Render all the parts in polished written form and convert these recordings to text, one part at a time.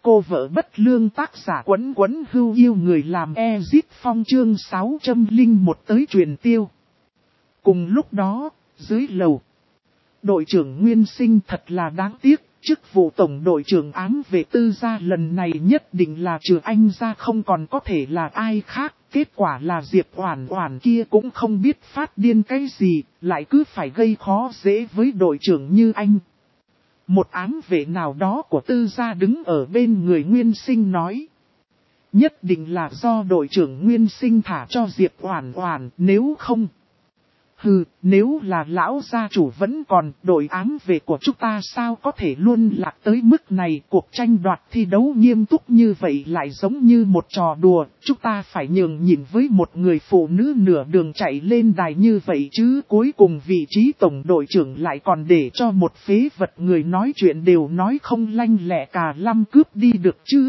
Cô vợ bất lương tác giả Quấn Quấn Hưu yêu người làm Ezit Phong chương 601 tới truyền tiêu. Cùng lúc đó, dưới lầu, đội trưởng Nguyên Sinh thật là đáng tiếc, chức vụ tổng đội trưởng ám vệ Tư gia lần này nhất định là trừ anh ra không còn có thể là ai khác. Kết quả là Diệp Oản Oản kia cũng không biết phát điên cái gì, lại cứ phải gây khó dễ với đội trưởng như anh. Một ám vệ nào đó của Tư gia đứng ở bên người Nguyên Sinh nói. Nhất định là do đội trưởng Nguyên Sinh thả cho Diệp Oản Oản, nếu không. Hừ, nếu là lão gia chủ vẫn còn, đội ám vệ của chúng ta sao có thể luôn lạc tới mức này. Cuộc tranh đoạt thi đấu nghiêm túc như vậy lại giống như một trò đùa, chúng ta phải nhường nhịn với một người phụ nữ nửa đường chạy lên đài như vậy chứ. Cuối cùng vị trí tổng đội trưởng lại còn để cho một phế vật người nói chuyện đều nói không lanh lẹ cả lăm cướp đi được chứ.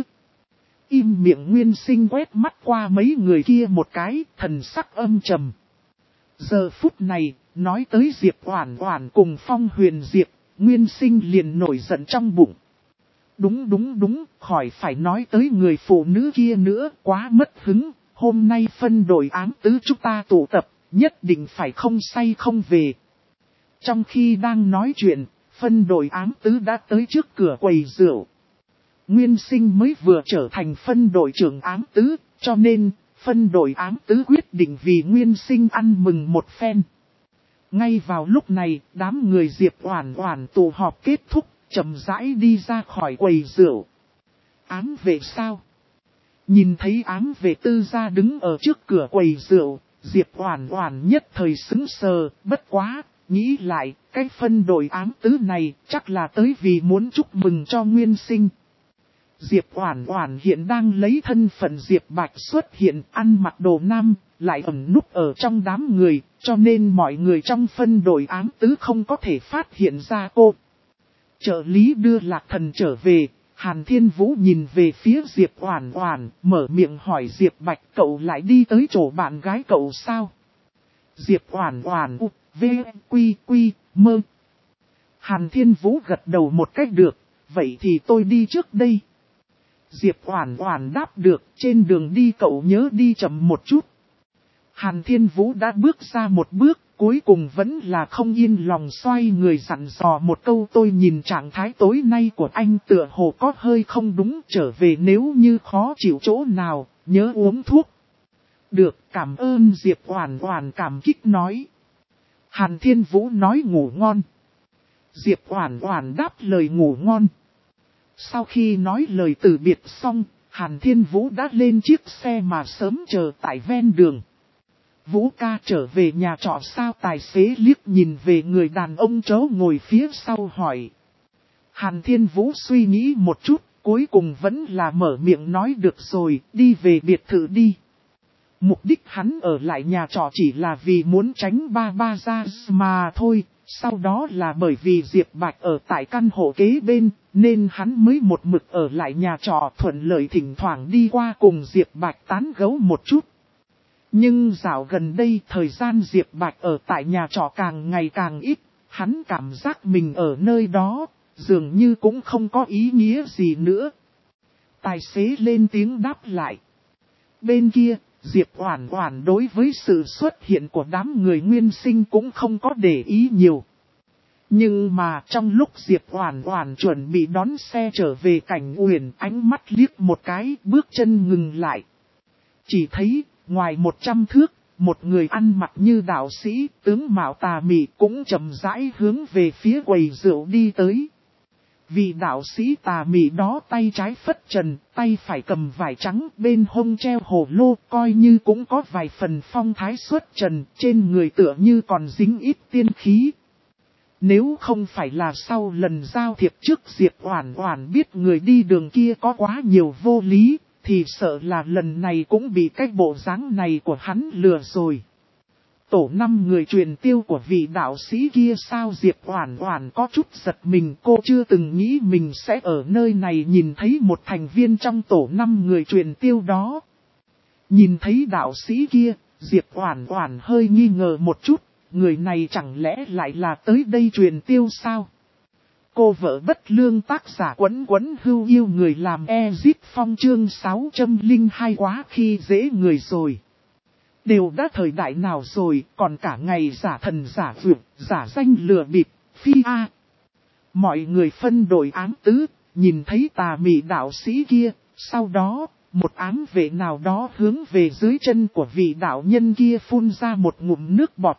Im miệng Nguyên Sinh quét mắt qua mấy người kia một cái, thần sắc âm trầm. Giờ phút này, nói tới Diệp Oản Oản cùng Phong Huyền Diệp, Nguyên Sinh liền nổi giận trong bụng. Đúng, khỏi phải nói tới người phụ nữ kia nữa, quá mất hứng, hôm nay phân đội ám tứ chúng ta tụ tập, nhất định phải không say không về. Trong khi đang nói chuyện, phân đội ám tứ đã tới trước cửa quầy rượu. Nguyên Sinh mới vừa trở thành phân đội trưởng ám tứ, cho nên phân đội ám tứ quyết định vì Nguyên Sinh ăn mừng một phen. Ngay vào lúc này, đám người Diệp Oản Oản tụ họp kết thúc, chậm rãi đi ra khỏi quầy rượu. Ám vệ sao? Nhìn thấy ám vệ Tư gia đứng ở trước cửa quầy rượu, Diệp Oản Oản nhất thời sững sờ, bất quá, nghĩ lại, cái phân đội ám tứ này chắc là tới vì muốn chúc mừng cho Nguyên Sinh. Diệp Oản Oản hiện đang lấy thân phận Diệp Bạch xuất hiện, ăn mặc đồ nam, lại ẩn núp ở trong đám người, cho nên mọi người trong phân đội ám tứ không có thể phát hiện ra cô. Trợ lý đưa Lạc Thần trở về, Hàn Thiên Vũ nhìn về phía Diệp Oản Oản, mở miệng hỏi Diệp Bạch cậu lại đi tới chỗ bạn gái cậu sao? Diệp Oản Oản quy mơ. Hàn Thiên Vũ gật đầu một cách được, vậy thì tôi đi trước đây. Diệp Oản Oản đáp được, trên đường đi cậu nhớ đi chậm một chút. Hàn Thiên Vũ đã bước ra một bước, cuối cùng vẫn là không yên lòng xoay người dặn dò một câu, tôi nhìn trạng thái tối nay của anh tựa hồ có hơi không đúng, trở về nếu như khó chịu chỗ nào, nhớ uống thuốc. Được, cảm ơn. Diệp Oản Oản cảm kích nói. Hàn Thiên Vũ nói ngủ ngon. Diệp Oản Oản đáp lời ngủ ngon. Sau khi nói lời từ biệt xong, Hàn Thiên Vũ đã lên chiếc xe mà sớm chờ tại ven đường. Vũ ca trở về nhà trọ sao? Tài xế liếc nhìn về người đàn ông chó ngồi phía sau hỏi. Hàn Thiên Vũ suy nghĩ một chút, cuối cùng vẫn là mở miệng nói được rồi, đi về biệt thự đi. Mục đích hắn ở lại nhà trọ chỉ là vì muốn tránh ba ra mà thôi. Sau đó là bởi vì Diệp Bạch ở tại căn hộ kế bên, nên hắn mới một mực ở lại nhà trọ, thuận lợi thỉnh thoảng đi qua cùng Diệp Bạch tán gẫu một chút. Nhưng dạo gần đây thời gian Diệp Bạch ở tại nhà trọ càng ngày càng ít, hắn cảm giác mình ở nơi đó, dường như cũng không có ý nghĩa gì nữa. Tài xế lên tiếng đáp lại. Bên kia, Diệp Oản Oản đối với sự xuất hiện của đám người Nguyên Sinh cũng không có để ý nhiều. Nhưng mà trong lúc Diệp Oản Oản chuẩn bị đón xe trở về Cảnh Uyển, ánh mắt liếc một cái, bước chân ngừng lại. Chỉ thấy, ngoài 100 thước, một người ăn mặc như đạo sĩ, tướng mạo tà mị cũng chậm rãi hướng về phía quầy rượu đi tới. Vì đạo sĩ tà mị đó tay trái phất trần, tay phải cầm vải trắng, bên hông treo hồ lô, coi như cũng có vài phần phong thái xuất trần, trên người tựa như còn dính ít tiên khí. Nếu không phải là sau lần giao thiệp trước Diệp Oản Oản biết người đi đường kia có quá nhiều vô lý, thì sợ là lần này cũng bị cái bộ dáng này của hắn lừa rồi. Tổ 5 người truyền tiêu của vị đạo sĩ kia sao? Diệp Oản Oản có chút giật mình, cô chưa từng nghĩ mình sẽ ở nơi này nhìn thấy một thành viên trong tổ 5 người truyền tiêu đó. Nhìn thấy đạo sĩ kia, Diệp Oản Oản hơi nghi ngờ một chút, người này chẳng lẽ lại là tới đây truyền tiêu sao? Cô vợ bất lương tác giả Quấn Quấn Hưu yêu người làm Ezit Phong chương 602 quá khi dễ người rồi. Đều đã thời đại nào rồi, còn cả ngày giả thần giả vượt, giả danh lừa bịp, phi a. Mọi người phân đội ám tứ, nhìn thấy tà mị đạo sĩ kia, sau đó, một ám vệ nào đó hướng về dưới chân của vị đạo nhân kia phun ra một ngụm nước bọt.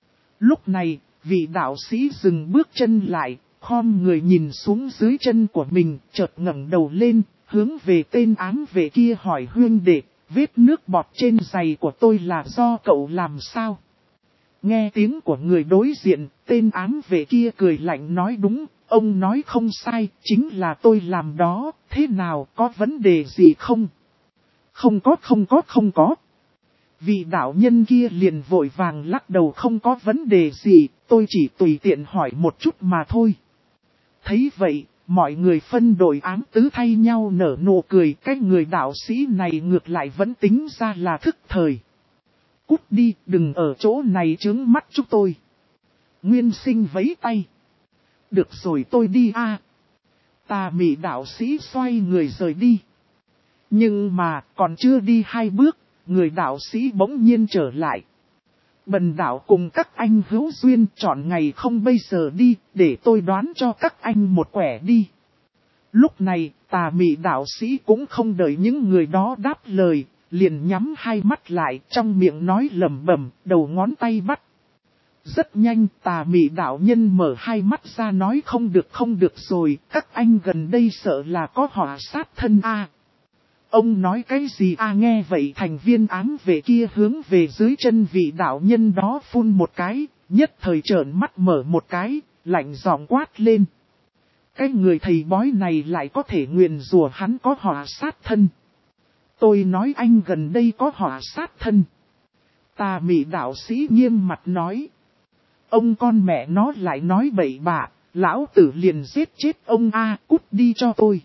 Lúc này, vị đạo sĩ dừng bước chân lại, khom người nhìn xuống dưới chân của mình, chợt ngẩng đầu lên, hướng về tên ám vệ kia hỏi huynh đệ, vết nước bọt trên giày của tôi là do cậu làm sao? Nghe tiếng của người đối diện, tên ám vệ kia cười lạnh nói đúng, ông nói không sai, chính là tôi làm đó, thế nào, có vấn đề gì không? Không có. Vị đạo nhân kia liền vội vàng lắc đầu không có vấn đề gì, tôi chỉ tùy tiện hỏi một chút mà thôi. Thấy vậy, mọi người phân đội ám tứ thay nhau nở nụ cười, cái người đạo sĩ này ngược lại vẫn tính ra là thức thời. Cút đi, đừng ở chỗ này chướng mắt chúng tôi. Nguyên Sinh vẫy tay. Được rồi tôi đi a. Tà mị đạo sĩ xoay người rời đi. Nhưng mà còn chưa đi 2 bước, người đạo sĩ bỗng nhiên trở lại. Bần đạo cùng các anh hữu duyên chọn ngày không bây giờ đi, để tôi đoán cho các anh một quẻ đi. Lúc này, tà mị đạo sĩ cũng không đợi những người đó đáp lời, liền nhắm hai mắt lại, trong miệng nói lẩm bẩm, đầu ngón tay bắt. Rất nhanh, tà mị đạo nhân mở hai mắt ra nói không được rồi, các anh gần đây sợ là có họa sát thân a. Ông nói cái gì a? Nghe vậy thành viên ám vệ kia hướng về dưới chân vị đạo nhân đó phun một cái, nhất thời trợn mắt mở một cái, lạnh giọng quát lên. Cái người thầy bói này lại có thể nguyền rủa hắn có họa sát thân. Tôi nói anh gần đây có họa sát thân. Tà mị đạo sĩ nghiêm mặt nói. Ông con mẹ nó lại nói bậy bạ, lão tử liền giết chết ông a, cút đi cho tôi.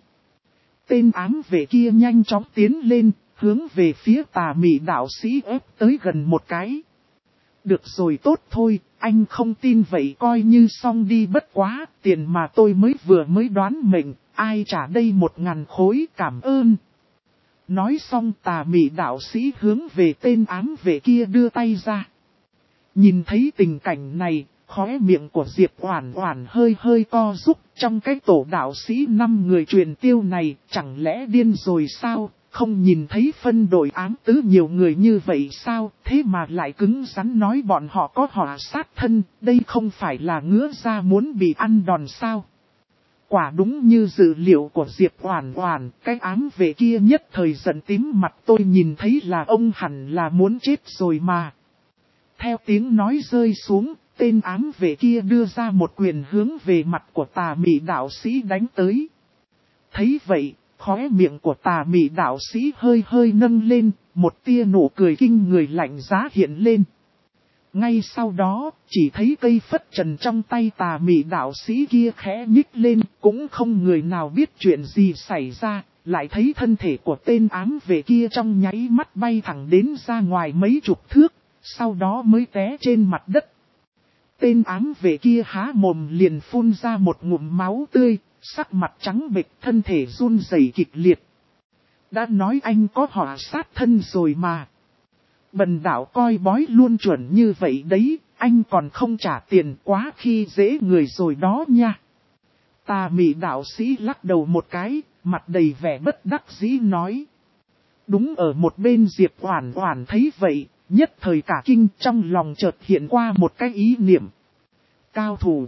Tên ám vệ kia nhanh chóng tiến lên, hướng về phía tà mị đạo sĩ ép tới gần một cái. Được rồi tốt thôi, anh không tin vậy coi như xong đi, bất quá, tiền mà tôi mới đoán mệnh, ai trả đây 1.000 khối, cảm ơn. Nói xong tà mị đạo sĩ hướng về tên ám vệ kia đưa tay ra. Nhìn thấy tình cảnh này, khóe miệng của Diệp Oản Oản hơi co rúm, trong cái tổ đạo sĩ 5 người truyền tiêu này, chẳng lẽ điên rồi sao, không nhìn thấy phân đội ám tứ nhiều người như vậy sao, thế mà lại cứng rắn nói bọn họ có họa sát thân, đây không phải là ngứa ra muốn bị ăn đòn sao. Quả đúng như dự liệu của Diệp Oản Oản, cái ám vệ kia nhất thời giận tím mặt, tôi nhìn thấy là ông hẳn là muốn chết rồi mà. Theo tiếng nói rơi xuống, tên ám vệ kia đưa ra một quyền hướng về mặt của tà mị đạo sĩ đánh tới. Thấy vậy, khóe miệng của tà mị đạo sĩ hơi nâng lên, một tia nụ cười kinh người lạnh giá hiện lên. Ngay sau đó, chỉ thấy cây phất trần trong tay tà mị đạo sĩ kia khẽ nhích lên, cũng không người nào biết chuyện gì xảy ra, lại thấy thân thể của tên ám vệ kia trong nháy mắt bay thẳng đến ra ngoài mấy chục thước, sau đó mới té trên mặt đất. Tên ám vệ kia há mồm liền phun ra một ngụm máu tươi, sắc mặt trắng bệch, thân thể run rẩy kịch liệt. Đã nói anh có họa sát thân rồi mà. Bần đạo coi bói luôn chuẩn như vậy đấy, anh còn không trả tiền, quá khi dễ người rồi đó nha. Tà mị đạo sĩ lắc đầu một cái, mặt đầy vẻ bất đắc dĩ nói. Đúng ở một bên Diệp Oản Oản thấy vậy, nhất thời cả kinh, trong lòng chợt hiện qua một cái ý niệm. Cao thủ.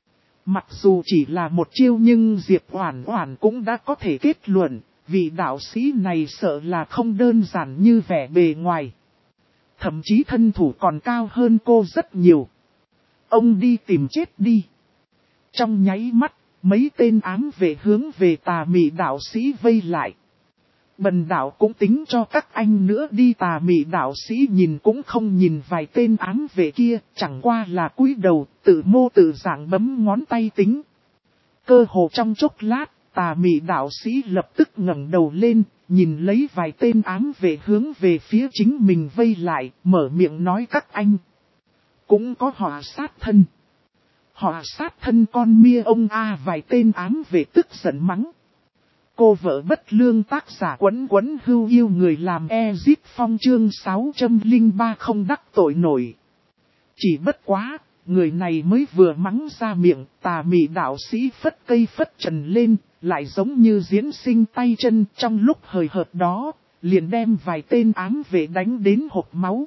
Mặc dù chỉ là một chiêu nhưng Diệp Oản Oản cũng đã có thể kết luận, vị đạo sĩ này sợ là không đơn giản như vẻ bề ngoài. Thậm chí thân thủ còn cao hơn cô rất nhiều. Ông đi tìm chết đi. Trong nháy mắt, mấy tên ám vệ hướng về tà mị đạo sĩ vây lại. Bần đạo cũng tính cho các anh nữa đi. Tà mị đạo sĩ nhìn cũng không nhìn vài tên ám vệ kia, chẳng qua là cúi đầu, tự mô tự dạng bấm ngón tay tính. Cơ hồ trong chốc lát, tà mị đạo sĩ lập tức ngẩng đầu lên, nhìn lấy vài tên ám vệ hướng về phía chính mình vây lại, mở miệng nói các anh cũng có họa sát thân. Họ sát thân con mia ông a, vài tên ám vệ tức giận mắng. Cô vợ bất lương, tác giả Quấn Quấn Hưu Yêu người làm Ezit Phong chương 603 không đắc tội nổi. Chỉ bất quá, người này mới vừa mắng ra miệng, tà mị đạo sĩ phất cây phất trần lên, lại giống như diễn sinh tay chân. Trong lúc hời hợt đó, liền đem vài tên ám vệ đánh đến hộc máu.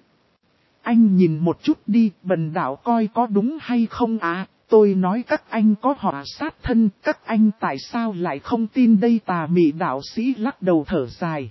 Anh nhìn một chút đi, bần đạo coi có đúng hay không à? Tôi nói các anh có họa sát thân, các anh tại sao lại không tin đây? Tà mị đạo sĩ lắc đầu thở dài.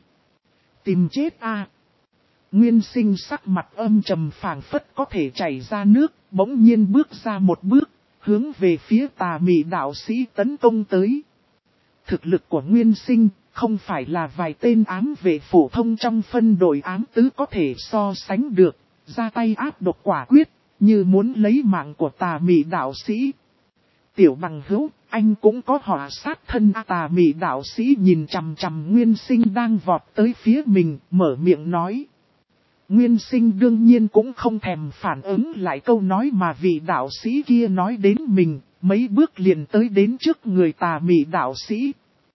Tìm chết à? Nguyên Sinh sắc mặt âm trầm phảng phất có thể chảy ra nước, bỗng nhiên bước ra một bước, hướng về phía tà mị đạo sĩ tấn công tới. Thực lực của Nguyên Sinh không phải là vài tên ám vệ phổ thông trong phân đội ám tứ có thể so sánh được, ra tay áp độc quả quyết, như muốn lấy mạng của tà mị đạo sĩ. Tiểu bằng hữu, anh cũng có họa sát thân à? Tà mị đạo sĩ nhìn chằm chằm Nguyên Sinh đang vọt tới phía mình, mở miệng nói. Nguyên Sinh đương nhiên cũng không thèm phản ứng lại câu nói mà vị đạo sĩ kia nói đến mình, mấy bước liền tới đến trước người tà mị đạo sĩ.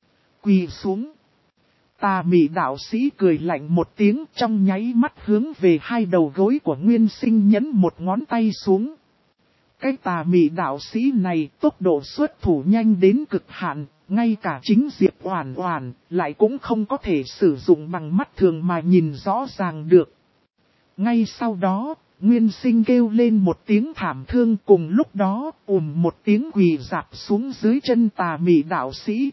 Quỳ xuống. Tà mị đạo sĩ cười lạnh một tiếng, trong nháy mắt hướng về hai đầu gối của Nguyên Sinh nhấn một ngón tay xuống. Cái tà mị đạo sĩ này tốc độ xuất thủ nhanh đến cực hạn, ngay cả chính Diệp Oản Oản lại cũng không có thể sử dụng bằng mắt thường mà nhìn rõ ràng được. Ngay sau đó, Nguyên Sinh kêu lên một tiếng thảm thương, cùng lúc đó một tiếng quỳ rạp xuống dưới chân tà mị đạo sĩ.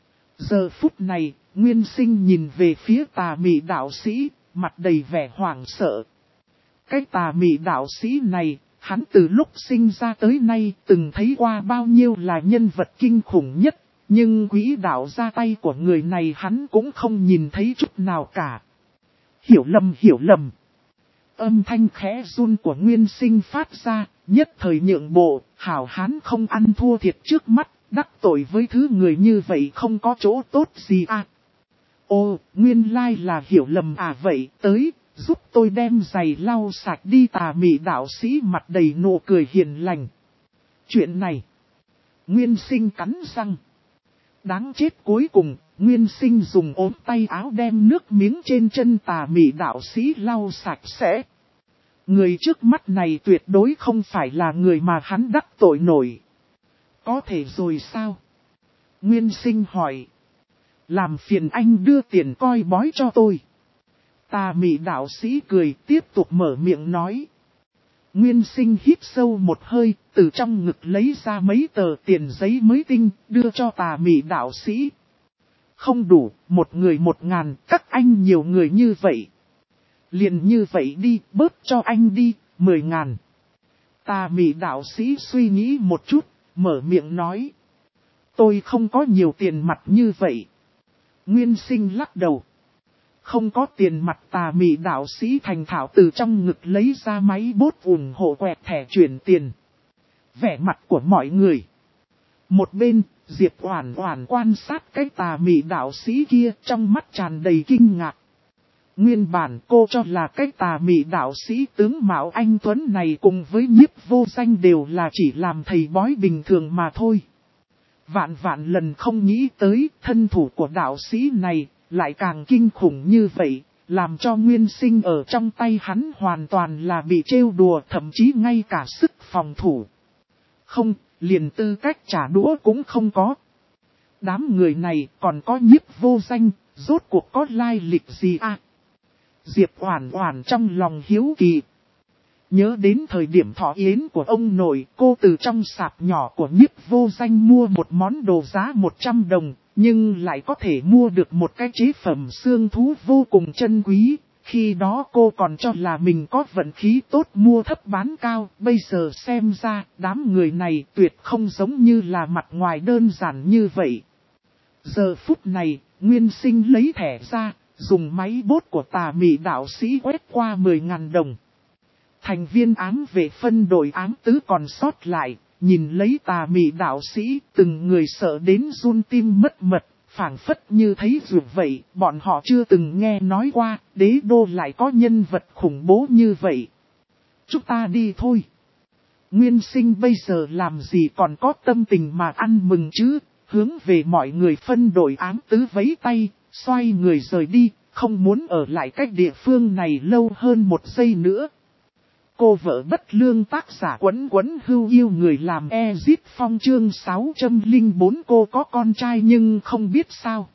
Giờ phút này, Nguyên Sinh nhìn về phía tà mị đạo sĩ, mặt đầy vẻ hoảng sợ. Cái tà mị đạo sĩ này, hắn từ lúc sinh ra tới nay từng thấy qua bao nhiêu là nhân vật kinh khủng nhất, nhưng quỹ đạo ra tay của người này hắn cũng không nhìn thấy chút nào cả. Hiểu lầm. Âm thanh khẽ run của Nguyên Sinh phát ra, nhất thời nhượng bộ, hảo hán không ăn thua thiệt trước mắt, đắc tội với thứ người như vậy không có chỗ tốt gì à. Ô, nguyên lai là hiểu lầm à, vậy tới, giúp tôi đem giày lau sạch đi. Tà mị đạo sĩ mặt đầy nụ cười hiền lành. Chuyện này, Nguyên Sinh cắn răng. Đáng chết, cuối cùng, Nguyên Sinh dùng ốm tay áo đem nước miếng trên chân tà mị đạo sĩ lau sạch sẽ. Người trước mắt này tuyệt đối không phải là người mà hắn đắc tội nổi. Có thể rồi sao? Nguyên Sinh hỏi. Làm phiền anh đưa tiền coi bói cho tôi. Tà mị đạo sĩ cười tiếp tục mở miệng nói. Nguyên Sinh hít sâu một hơi, từ trong ngực lấy ra mấy tờ tiền giấy mới tinh, đưa cho tà mị đạo sĩ. Không đủ, một người 1.000, các anh nhiều người như vậy. Liền như vậy đi, bớt cho anh đi, 10.000. Tà mị đạo sĩ suy nghĩ một chút, mở miệng nói. Tôi không có nhiều tiền mặt như vậy. Nguyên Sinh lắc đầu. Không có tiền mặt. Tà mị đạo sĩ thành thạo từ trong ngực lấy ra máy bốt ủng hộ quẹt thẻ chuyển tiền. Vẻ mặt của mọi người. Một bên, Diệp Oản Oản quan sát cái tà mị đạo sĩ kia, trong mắt tràn đầy kinh ngạc. Nguyên bản cô cho là cái tà mị đạo sĩ tướng mạo anh tuấn này cùng với Nhiếp Vô Danh đều là chỉ làm thầy bói bình thường mà thôi. Vạn lần không nghĩ tới thân thủ của đạo sĩ này lại càng kinh khủng như vậy, làm cho Nguyên Sinh ở trong tay hắn hoàn toàn là bị trêu đùa, thậm chí ngay cả sức phòng thủ. Không, liền tư cách trả đũa cũng không có. Đám người này còn có Nhiếp Vô Danh, rốt cuộc có lai lịch gì à? Diệp Oản Oản trong lòng hiếu kỳ. Nhớ đến thời điểm thọ yến của ông nội, cô từ trong sạp nhỏ của Nhiếp Vô Danh mua một món đồ giá 100 đồng, nhưng lại có thể mua được một cái chế phẩm xương thú vô cùng chân quý. Khi đó cô còn cho là mình có vận khí tốt mua thấp bán cao, bây giờ xem ra đám người này tuyệt không giống như là mặt ngoài đơn giản như vậy. Giờ phút này, Nguyên Sinh lấy thẻ ra, dùng máy bốt của tà mị đạo sĩ quét qua 10.000 đồng. Thành viên ám vệ phân đội ám tứ còn sót lại, nhìn lấy tà mị đạo sĩ, từng người sợ đến run tim mất mật, phảng phất như thấy rượu vậy, bọn họ chưa từng nghe nói qua, đế đô lại có nhân vật khủng bố như vậy. Chúng ta đi thôi. Nguyên Sinh bây giờ làm gì còn có tâm tình mà ăn mừng chứ, hướng về mọi người phân đổi áng tứ vẫy tay, xoay người rời đi, không muốn ở lại cách địa phương này lâu hơn một giây nữa. Cô vợ bất lương tác giả Quấn Quấn Hưu yêu người làm Ezit Phong chương 604. Cô có con trai nhưng không biết sao.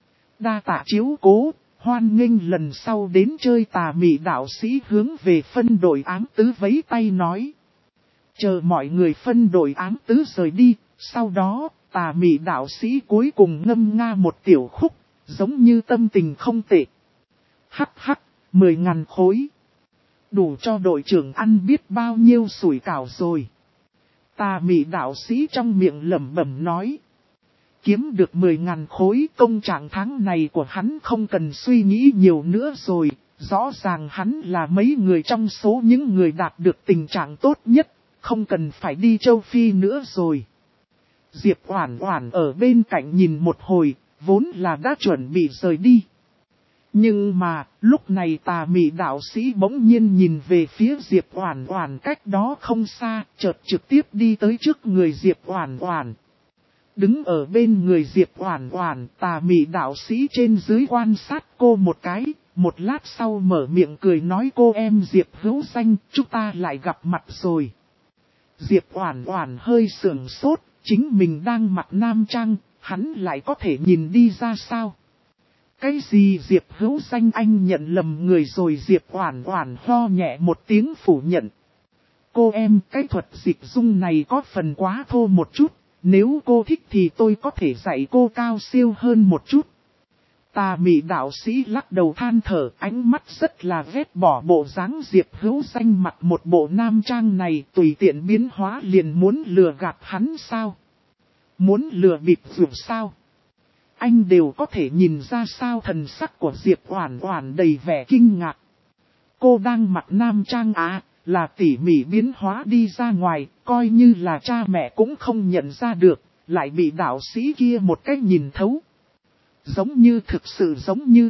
Đa tạ chiếu cố, hoan nghênh lần sau đến chơi. Tà mị đạo sĩ hướng về phân đội áng tứ vẫy tay nói. Chờ mọi người phân đội áng tứ rời đi, sau đó tà mị đạo sĩ cuối cùng ngâm nga một tiểu khúc, giống như tâm tình không tệ. Hắc hắc, 10.000 khối. Đủ cho đội trưởng ăn biết bao nhiêu sủi cảo rồi. Tà mị đạo sĩ trong miệng lẩm bẩm nói. Kiếm được 10.000 khối, công trạng tháng này của hắn không cần suy nghĩ nhiều nữa rồi. Rõ ràng hắn là mấy người trong số những người đạt được tình trạng tốt nhất, không cần phải đi châu Phi nữa rồi. Diệp Oản Oản ở bên cạnh nhìn một hồi, vốn là đã chuẩn bị rời đi. Nhưng mà, lúc này tà mị đạo sĩ bỗng nhiên nhìn về phía Diệp Oản Oản cách đó không xa, chợt trực tiếp đi tới trước người Diệp Oản Oản. Đứng ở bên người Diệp Oản Oản, tà mị đạo sĩ trên dưới quan sát cô một cái, một lát sau mở miệng cười nói cô em Diệp hữu danh, chúng ta lại gặp mặt rồi. Diệp Oản Oản hơi sửng sốt, chính mình đang mặc nam trang, hắn lại có thể nhìn đi ra sao? Cái gì Diệp hữu danh anh nhận lầm người rồi. Diệp Oản Oản ho nhẹ một tiếng phủ nhận. Cô em, cái thuật dịch dung này có phần quá thô một chút, nếu cô thích thì tôi có thể dạy cô cao siêu hơn một chút. Tà mị đạo sĩ lắc đầu than thở, ánh mắt rất là ghét bỏ bộ dáng Diệp hữu danh mặc một bộ nam trang này, tùy tiện biến hóa liền muốn lừa gạt hắn sao? Muốn lừa bịp vượt sao? Anh đều có thể nhìn ra sao? Thần sắc của Diệp Oản Oản đầy vẻ kinh ngạc. Cô đang mặc nam trang là tỉ mỉ biến hóa đi ra ngoài, coi như là cha mẹ cũng không nhận ra được, lại bị đạo sĩ kia một cách nhìn thấu. Giống như, thực sự giống như.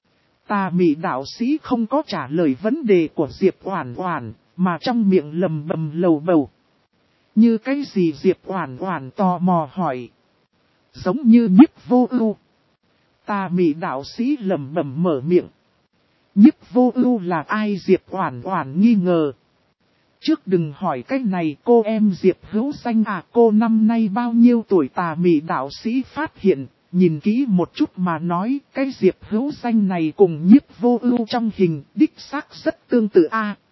Tà mị đạo sĩ không có trả lời vấn đề của Diệp Oản Oản, mà trong miệng lầm bầm lầu bầu. Như cái gì? Diệp Oản Oản tò mò hỏi. Giống như Nhiếp Vô Ưu. Tà mị đạo sĩ lẩm bẩm mở miệng. Nhiếp Vô Ưu là ai? Diệp Oản Oản nghi ngờ. Trước đừng hỏi cái này, cô em Diệp hữu danh cô năm nay bao nhiêu tuổi? Tà mị đạo sĩ phát hiện, nhìn kỹ một chút mà nói, cái Diệp hữu danh này cùng Nhiếp Vô Ưu trong hình đích xác rất tương tự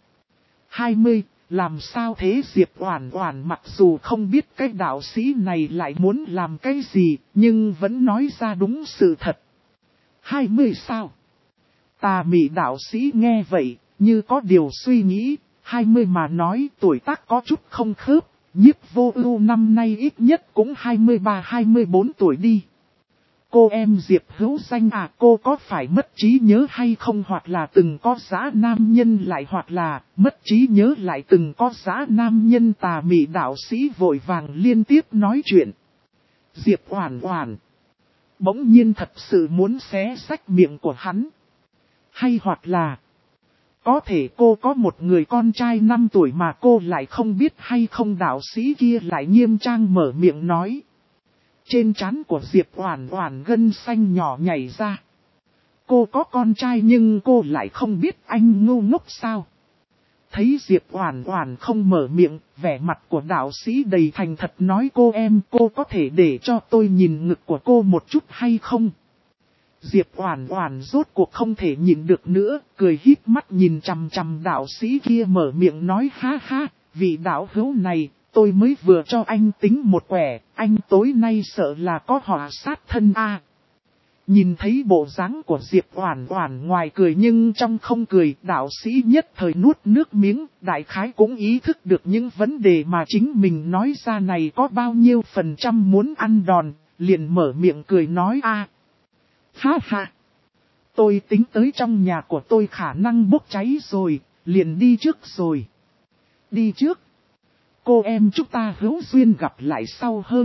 20. Làm sao thế? Diệp Oản Oản mặc dù không biết cái đạo sĩ này lại muốn làm cái gì, nhưng vẫn nói ra đúng sự thật. 20 sao? Tà mị đạo sĩ nghe vậy, như có điều suy nghĩ, 20 mà nói tuổi tác có chút không khớp, Nhiếp Vô Ưu năm nay ít nhất cũng 23-24 tuổi đi. Cô em Diệp hữu danh cô có phải mất trí nhớ hay không, hoặc là từng có dã nam nhân lại hoặc là mất trí nhớ lại từng có dã nam nhân? Tà mị đạo sĩ vội vàng liên tiếp nói chuyện. Diệp Oản Oản bỗng nhiên thật sự muốn xé rách miệng của hắn. Hay hoặc là có thể cô có một người con trai 5 tuổi mà cô lại không biết hay không? Đạo sĩ kia lại nghiêm trang mở miệng nói. Trên trán của Diệp Oản Oản gân xanh nhỏ nhảy ra. Cô có con trai nhưng cô lại không biết, anh ngu ngốc sao? Thấy Diệp Oản Oản không mở miệng, vẻ mặt của đạo sĩ đầy thành thật nói cô em, cô có thể để cho tôi nhìn ngực của cô một chút hay không? Diệp Oản Oản rốt cuộc không thể nhìn được nữa, cười híp mắt nhìn chằm chằm đạo sĩ kia mở miệng nói ha ha, vị đạo hữu này, tôi mới vừa cho anh tính một quẻ, anh tối nay sợ là có họa sát thân Nhìn thấy bộ dáng của Diệp Oản Oản ngoài cười nhưng trong không cười, đạo sĩ nhất thời nuốt nước miếng, đại khái cũng ý thức được những vấn đề mà chính mình nói ra này có bao nhiêu phần trăm muốn ăn đòn, liền mở miệng cười nói ha ha. Tôi tính tới trong nhà của tôi khả năng bốc cháy rồi, liền đi trước rồi. Đi trước. Cô em chúng ta hữu duyên gặp lại sau hơn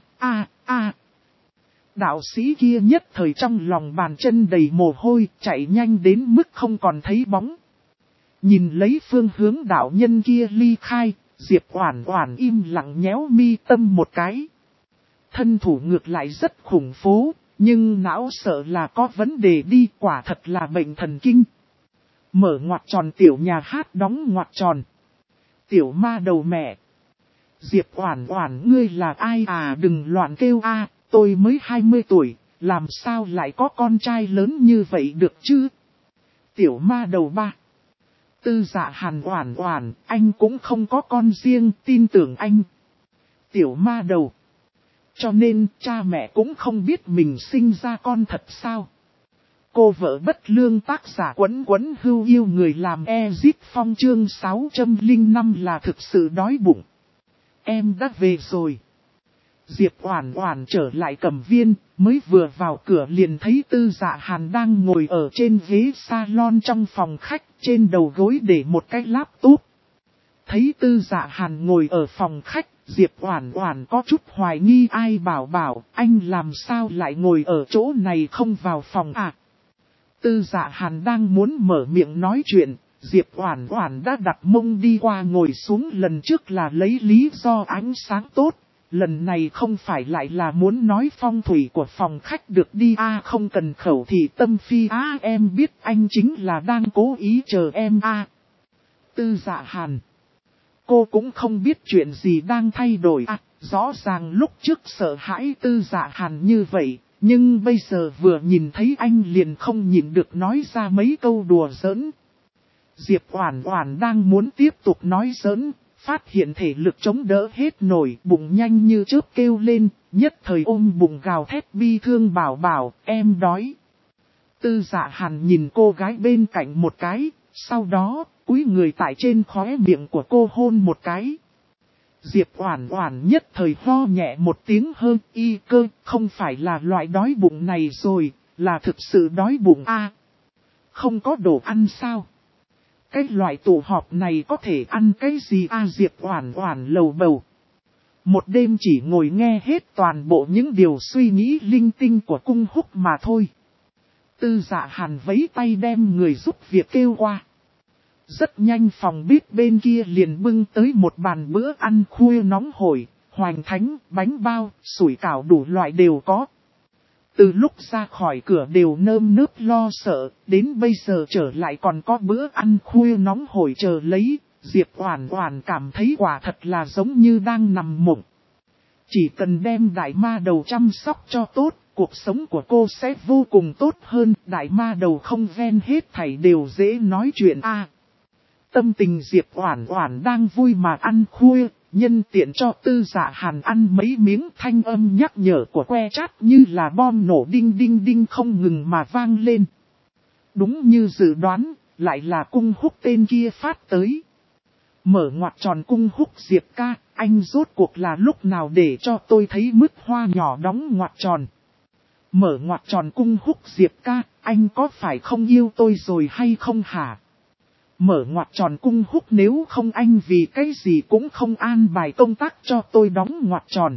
Đạo sĩ kia nhất thời trong lòng bàn chân đầy mồ hôi, chạy nhanh đến mức không còn thấy bóng. Nhìn lấy phương hướng đạo nhân kia ly khai, Diệp Oản Oản im lặng nhéo mi tâm một cái. Thân thủ ngược lại rất khủng phố, nhưng não sợ là có vấn đề đi, quả thật là bệnh thần kinh. Mở ngoặc tròn tiểu nhà hát đóng ngoặc tròn. Tiểu ma đầu mẹ. Diệp Oản Oản ngươi là ai à, đừng loạn kêu a, tôi mới 20 tuổi, làm sao lại có con trai lớn như vậy được chứ? Tiểu ma đầu ba. Tư Dạ Hàn Oản Oản, anh cũng không có con riêng, tin tưởng anh. Tiểu ma đầu. Cho nên cha mẹ cũng không biết mình sinh ra con thật sao? Cô vợ bất lương tác giả Quấn Quấn Hưu yêu người làm Ezit Phong chương 605 là thực sự đói bụng. Em đã về rồi. Diệp Oản Oản trở lại Cẩm Viên, mới vừa vào cửa liền thấy Tư Dạ Hàn đang ngồi ở trên ghế salon trong phòng khách, trên đầu gối để một cái laptop. Thấy Tư Dạ Hàn ngồi ở phòng khách, Diệp Oản Oản có chút hoài nghi, ai bảo anh làm sao lại ngồi ở chỗ này không vào phòng à? Tư Dạ Hàn đang muốn mở miệng nói chuyện, Diệp Oản Oản đã đặt mông đi qua ngồi xuống, lần trước là lấy lý do ánh sáng tốt, lần này không phải lại là muốn nói phong thủy của phòng khách được đi a, không cần khẩu thị tâm phi á, em biết anh chính là đang cố ý chờ em a. Tư Dạ Hàn. Cô cũng không biết chuyện gì đang thay đổi à, rõ ràng lúc trước sợ hãi Tư Dạ Hàn như vậy, nhưng bây giờ vừa nhìn thấy anh liền không nhịn được nói ra mấy câu đùa giỡn. Diệp Oản Oản đang muốn tiếp tục nói giỡn, phát hiện thể lực chống đỡ hết nổi, bụng nhanh như chớp kêu lên, nhất thời ôm bụng gào thét bi thương bảo em đói. Tư Dạ Hàn nhìn cô gái bên cạnh một cái, sau đó cúi người tại trên khóe miệng của cô hôn một cái. Diệp Oản Oản nhất thời ho nhẹ một tiếng hơn y cơ, không phải là loại đói bụng này rồi, là thực sự đói bụng a. Không có đồ ăn sao? Cái loại tụ họp này có thể ăn cái gì a? Diệp Oản Oản lầu bầu. Một đêm chỉ ngồi nghe hết toàn bộ những điều suy nghĩ linh tinh của Cung Húc mà thôi. Tư Dạ Hàn vẫy tay đem người giúp việc kêu qua. Rất nhanh phòng bếp bên kia liền bưng tới một bàn bữa ăn khuya nóng hổi, hoành thánh, bánh bao, sủi cảo đủ loại đều có. Từ lúc ra khỏi cửa đều nơm nớp lo sợ, đến bây giờ trở lại còn có bữa ăn khuya nóng hổi chờ lấy, Diệp Oản Oản cảm thấy quả thật là giống như đang nằm mộng. Chỉ cần đem đại ma đầu chăm sóc cho tốt, cuộc sống của cô sẽ vô cùng tốt hơn, đại ma đầu không ven hết thảy đều dễ nói chuyện a. Tâm tình Diệp Oản Oản đang vui mà ăn khuya, nhân tiện cho Tư Dạ Hàn ăn mấy miếng, thanh âm nhắc nhở của que chát như là bom nổ đinh đinh đinh không ngừng mà vang lên. Đúng như dự đoán, lại là Cung Húc tên kia phát tới. Mở ngoặc tròn Cung Húc Diệp ca, anh rốt cuộc là lúc nào để cho tôi thấy mứt hoa nhỏ đóng ngoặc tròn. Mở ngoặc tròn Cung Húc Diệp ca, anh có phải không yêu tôi rồi hay không hả? Mở ngoặc tròn Cung Húc, nếu không anh vì cái gì cũng không an bài công tác cho tôi đóng ngoặc tròn.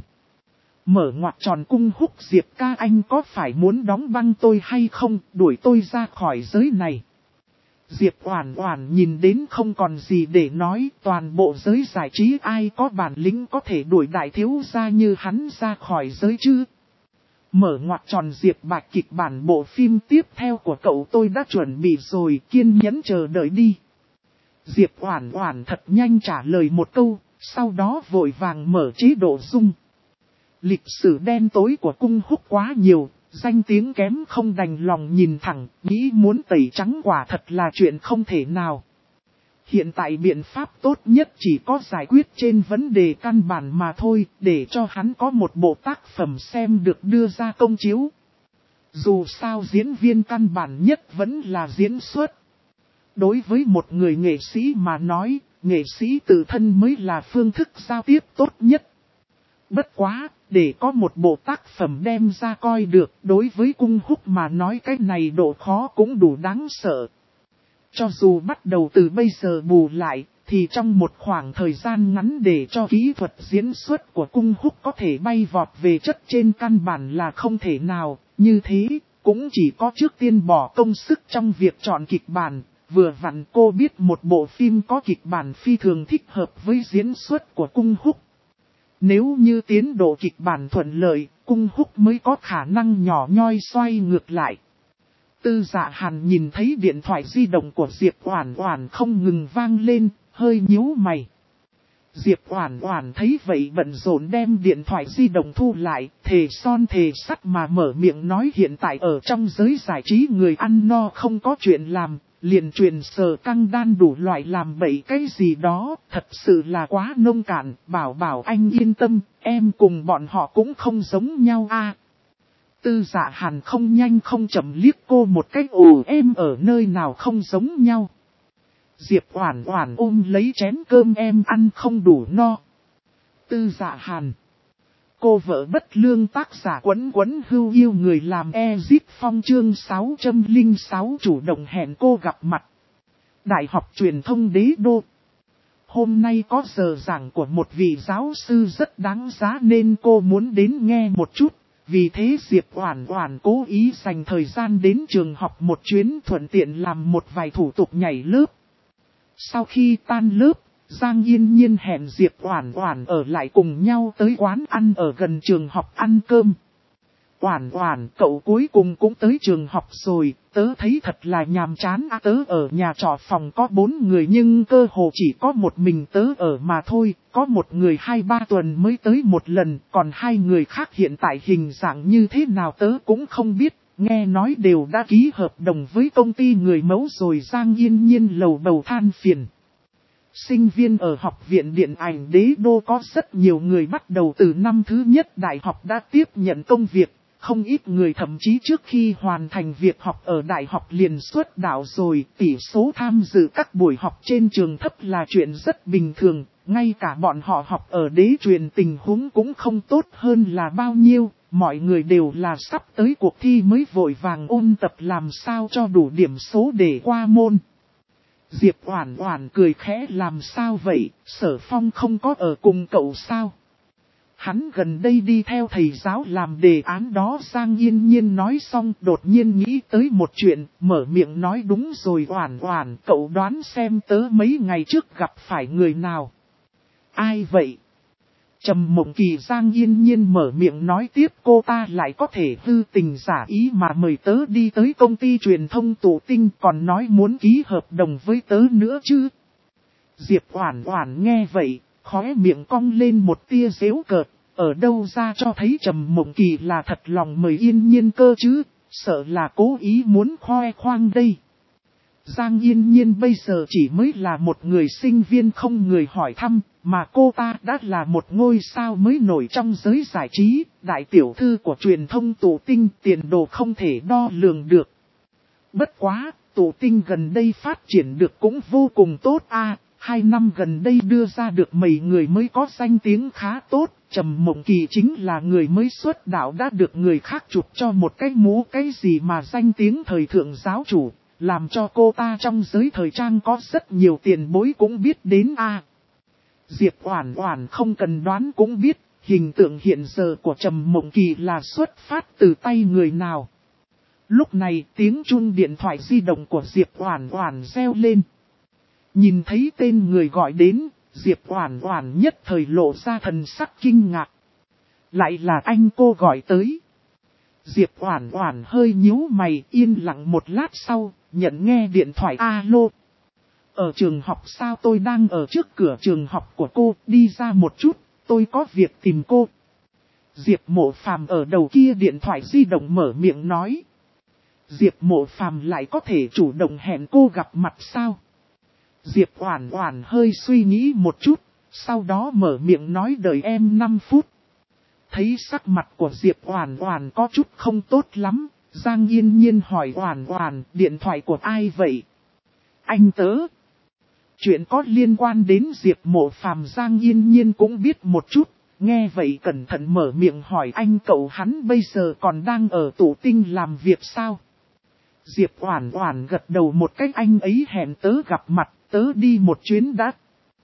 Mở ngoặc tròn Cung Húc Diệp ca, anh có phải muốn đóng băng tôi hay không, đuổi tôi ra khỏi giới này. Diệp Oản Oản nhìn đến không còn gì để nói, toàn bộ giới giải trí ai có bản lĩnh có thể đuổi đại thiếu gia như hắn ra khỏi giới chứ. Mở ngoặc tròn Diệp Bạch, kịch bản bộ phim tiếp theo của cậu tôi đã chuẩn bị rồi, kiên nhẫn chờ đợi đi. Diệp Oản Oản thật nhanh trả lời một câu, sau đó vội vàng mở chế độ zoom. Lịch sử đen tối của Cung Húc quá nhiều, danh tiếng kém không đành lòng nhìn thẳng, nghĩ muốn tẩy trắng quả thật là chuyện không thể nào. Hiện tại biện pháp tốt nhất chỉ có giải quyết trên vấn đề căn bản mà thôi, để cho hắn có một bộ tác phẩm xem được đưa ra công chiếu. Dù sao diễn viên căn bản nhất vẫn là diễn xuất. Đối với một người nghệ sĩ mà nói, nghệ sĩ tự thân mới là phương thức giao tiếp tốt nhất. Bất quá, để có một bộ tác phẩm đem ra coi được, đối với Cung Húc mà nói cái này độ khó cũng đủ đáng sợ. Cho dù bắt đầu từ bây giờ bù lại, thì trong một khoảng thời gian ngắn để cho kỹ thuật diễn xuất của Cung Húc có thể bay vọt về chất trên căn bản là không thể nào, như thế, cũng chỉ có trước tiên bỏ công sức trong việc chọn kịch bản, Vừa vặn cô biết một bộ phim có kịch bản phi thường thích hợp với diễn xuất của Cung Húc. Nếu như tiến độ kịch bản thuận lợi, Cung Húc mới có khả năng nhỏ nhoi xoay ngược lại. Tư Dạ Hàn nhìn thấy điện thoại di động của Diệp Oản Oản không ngừng vang lên, hơi nhíu mày. Diệp Oản Oản thấy vậy bận rộn đem điện thoại di động thu lại, thề son thề sắt mà mở miệng nói hiện tại ở trong giới giải trí người ăn no không có chuyện làm, liền truyền sờ căng đan đủ loại làm bậy cái gì đó, thật sự là quá nông cạn, bảo anh yên tâm, em cùng bọn họ cũng không giống nhau a. Tư Dạ Hàn không nhanh không chậm liếc cô một cái em ở nơi nào không giống nhau. Diệp Oản Oản ôm lấy chén cơm em ăn không đủ no. Tư Dạ Hàn. Cô vợ bất lương tác giả Quấn Quấn Hưu yêu người làm Ezip Phong chương 606 chủ động hẹn cô gặp mặt. Đại học Truyền thông Đế Đô. Hôm nay có giờ giảng của một vị giáo sư rất đáng giá nên cô muốn đến nghe một chút. Vì thế Diệp Oản Oản cố ý dành thời gian đến trường học một chuyến thuận tiện làm một vài thủ tục nhảy lớp. Sau khi tan lớp, Giang Yên Nhiên hẹn Diệp Oản Oản ở lại cùng nhau tới quán ăn ở gần trường học ăn cơm. Oản Oản, cậu cuối cùng cũng tới trường học rồi, tớ thấy thật là nhàm chán tớ ở nhà trọ phòng có 4 người nhưng cơ hồ chỉ có một mình tớ ở mà thôi, có một người 2-3 tuần mới tới một lần, còn 2 người khác hiện tại hình dạng như thế nào tớ cũng không biết, nghe nói đều đã ký hợp đồng với công ty người mẫu rồi. Giang Yên Nhiên lầu bầu than phiền. Sinh viên ở học viện điện ảnh Đế Đô có rất nhiều người bắt đầu từ năm thứ nhất đại học đã tiếp nhận công việc. Không ít người thậm chí trước khi hoàn thành việc học ở đại học liền xuất đạo rồi, tỷ số tham dự các buổi học trên trường thấp là chuyện rất bình thường, ngay cả bọn họ học ở Đế Truyền tình huống cũng không tốt hơn là bao nhiêu, mọi người đều là sắp tới cuộc thi mới vội vàng ôn tập làm sao cho đủ điểm số để qua môn. Diệp Oản Oản cười khẽ làm sao vậy, Sở Phong không có ở cùng cậu sao? Hắn gần đây đi theo thầy giáo làm đề án đó. Giang Yên Nhiên nói xong đột nhiên nghĩ tới một chuyện, mở miệng nói đúng rồi Oản Oản, cậu đoán xem tớ mấy ngày trước gặp phải người nào? Ai vậy? Trầm Mộng Kỳ. Giang Yên Nhiên mở miệng nói tiếp cô ta lại có thể hư tình giả ý mà mời tớ đi tới công ty truyền thông Tụ Tinh còn nói muốn ký hợp đồng với tớ nữa chứ? Diệp Oản Oản nghe vậy, khóe miệng cong lên một tia giễu cợt, ở đâu ra cho thấy Trầm Mộng Kỳ là thật lòng mời Yên Nhiên cơ chứ, sợ là cố ý muốn khoe khoang đây. Giang Yên Nhiên bây giờ chỉ mới là một người sinh viên không người hỏi thăm, mà cô ta đã là một ngôi sao mới nổi trong giới giải trí, đại tiểu thư của truyền thông Tụ Tinh, tiền đồ không thể đo lường được. Bất quá, Tụ Tinh gần đây phát triển được cũng vô cùng tốt 2 năm gần đây đưa ra được mấy người mới có danh tiếng khá tốt, Trầm Mộng Kỳ chính là người mới xuất đạo đã được người khác chụp cho một cái mũ cái gì mà danh tiếng thời thượng giáo chủ, làm cho cô ta trong giới thời trang có rất nhiều tiền bối cũng biết đến Diệp Oản Oản không cần đoán cũng biết, hình tượng hiện giờ của Trầm Mộng Kỳ là xuất phát từ tay người nào. Lúc này tiếng chuông điện thoại di động của Diệp Oản Oản reo lên. Nhìn thấy tên người gọi đến, Diệp Oản Oản nhất thời lộ ra thần sắc kinh ngạc. Lại là anh cô gọi tới. Diệp Oản Oản hơi nhíu mày, yên lặng một lát sau, nhận nghe điện thoại. Alo. Ở trường học sao? Tôi đang ở trước cửa trường học của cô, đi ra một chút, tôi có việc tìm cô. Diệp Mộ Phàm ở đầu kia điện thoại di động mở miệng nói. Diệp Mộ Phàm lại có thể chủ động hẹn cô gặp mặt sao? Diệp Oản Oản hơi suy nghĩ một chút, sau đó mở miệng nói đợi em 5 phút. Thấy sắc mặt của Diệp Oản Oản có chút không tốt lắm, Giang Yên Nhiên hỏi Oản Oản, điện thoại của ai vậy? Anh tớ. Chuyện có liên quan đến Diệp Mộ Phàm Giang Yên Nhiên cũng biết một chút, nghe vậy cẩn thận mở miệng hỏi anh cậu hắn bây giờ còn đang ở Tụ Tinh làm việc sao? Diệp Oản Oản gật đầu một cách anh ấy hẹn tớ gặp mặt, tớ đi một chuyến đã.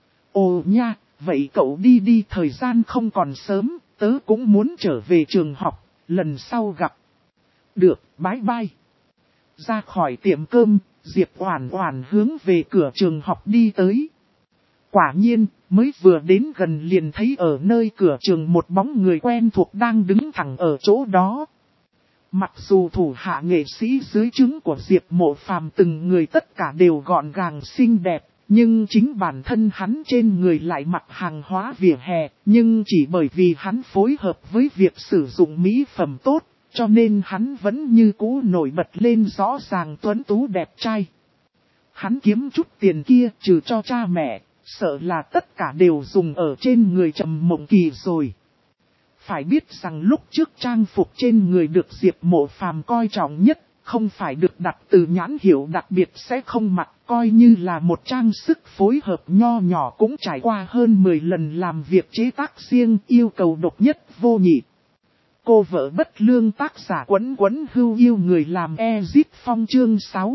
Ồ nha, vậy cậu đi đi thời gian không còn sớm, tớ cũng muốn trở về trường học, lần sau gặp. Được, bye bye. Ra khỏi tiệm cơm, Diệp Oản Oản hướng về cửa trường học đi tới. Quả nhiên, mới vừa đến gần liền thấy ở nơi cửa trường một bóng người quen thuộc đang đứng thẳng ở chỗ đó. Mặc dù thủ hạ nghệ sĩ dưới trướng của Diệp Mộ Phàm từng người tất cả đều gọn gàng xinh đẹp, nhưng chính bản thân hắn trên người lại mặc hàng hóa vỉa hè, nhưng chỉ bởi vì hắn phối hợp với việc sử dụng mỹ phẩm tốt, cho nên hắn vẫn như cũ nổi bật lên rõ ràng tuấn tú đẹp trai. Hắn kiếm chút tiền kia trừ cho cha mẹ, sợ là tất cả đều dùng ở trên người Trầm Mộng Kỳ rồi. Phải biết rằng lúc trước trang phục trên người được Diệp Mộ Phàm coi trọng nhất, không phải được đặt từ nhãn hiệu đặc biệt sẽ không mặc, coi như là một trang sức phối hợp nho nhỏ cũng trải qua hơn 10 lần làm việc chế tác riêng, yêu cầu độc nhất vô nhị. Cô vợ bất lương tác giả Quấn Quấn Hưu yêu người làm Ezit Phong chương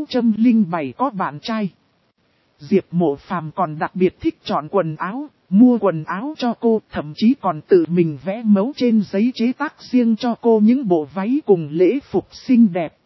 607 có bạn trai. Diệp Mộ Phàm còn đặc biệt thích chọn quần áo, mua quần áo cho cô, thậm chí còn tự mình vẽ mẫu trên giấy chế tác riêng cho cô những bộ váy cùng lễ phục xinh đẹp.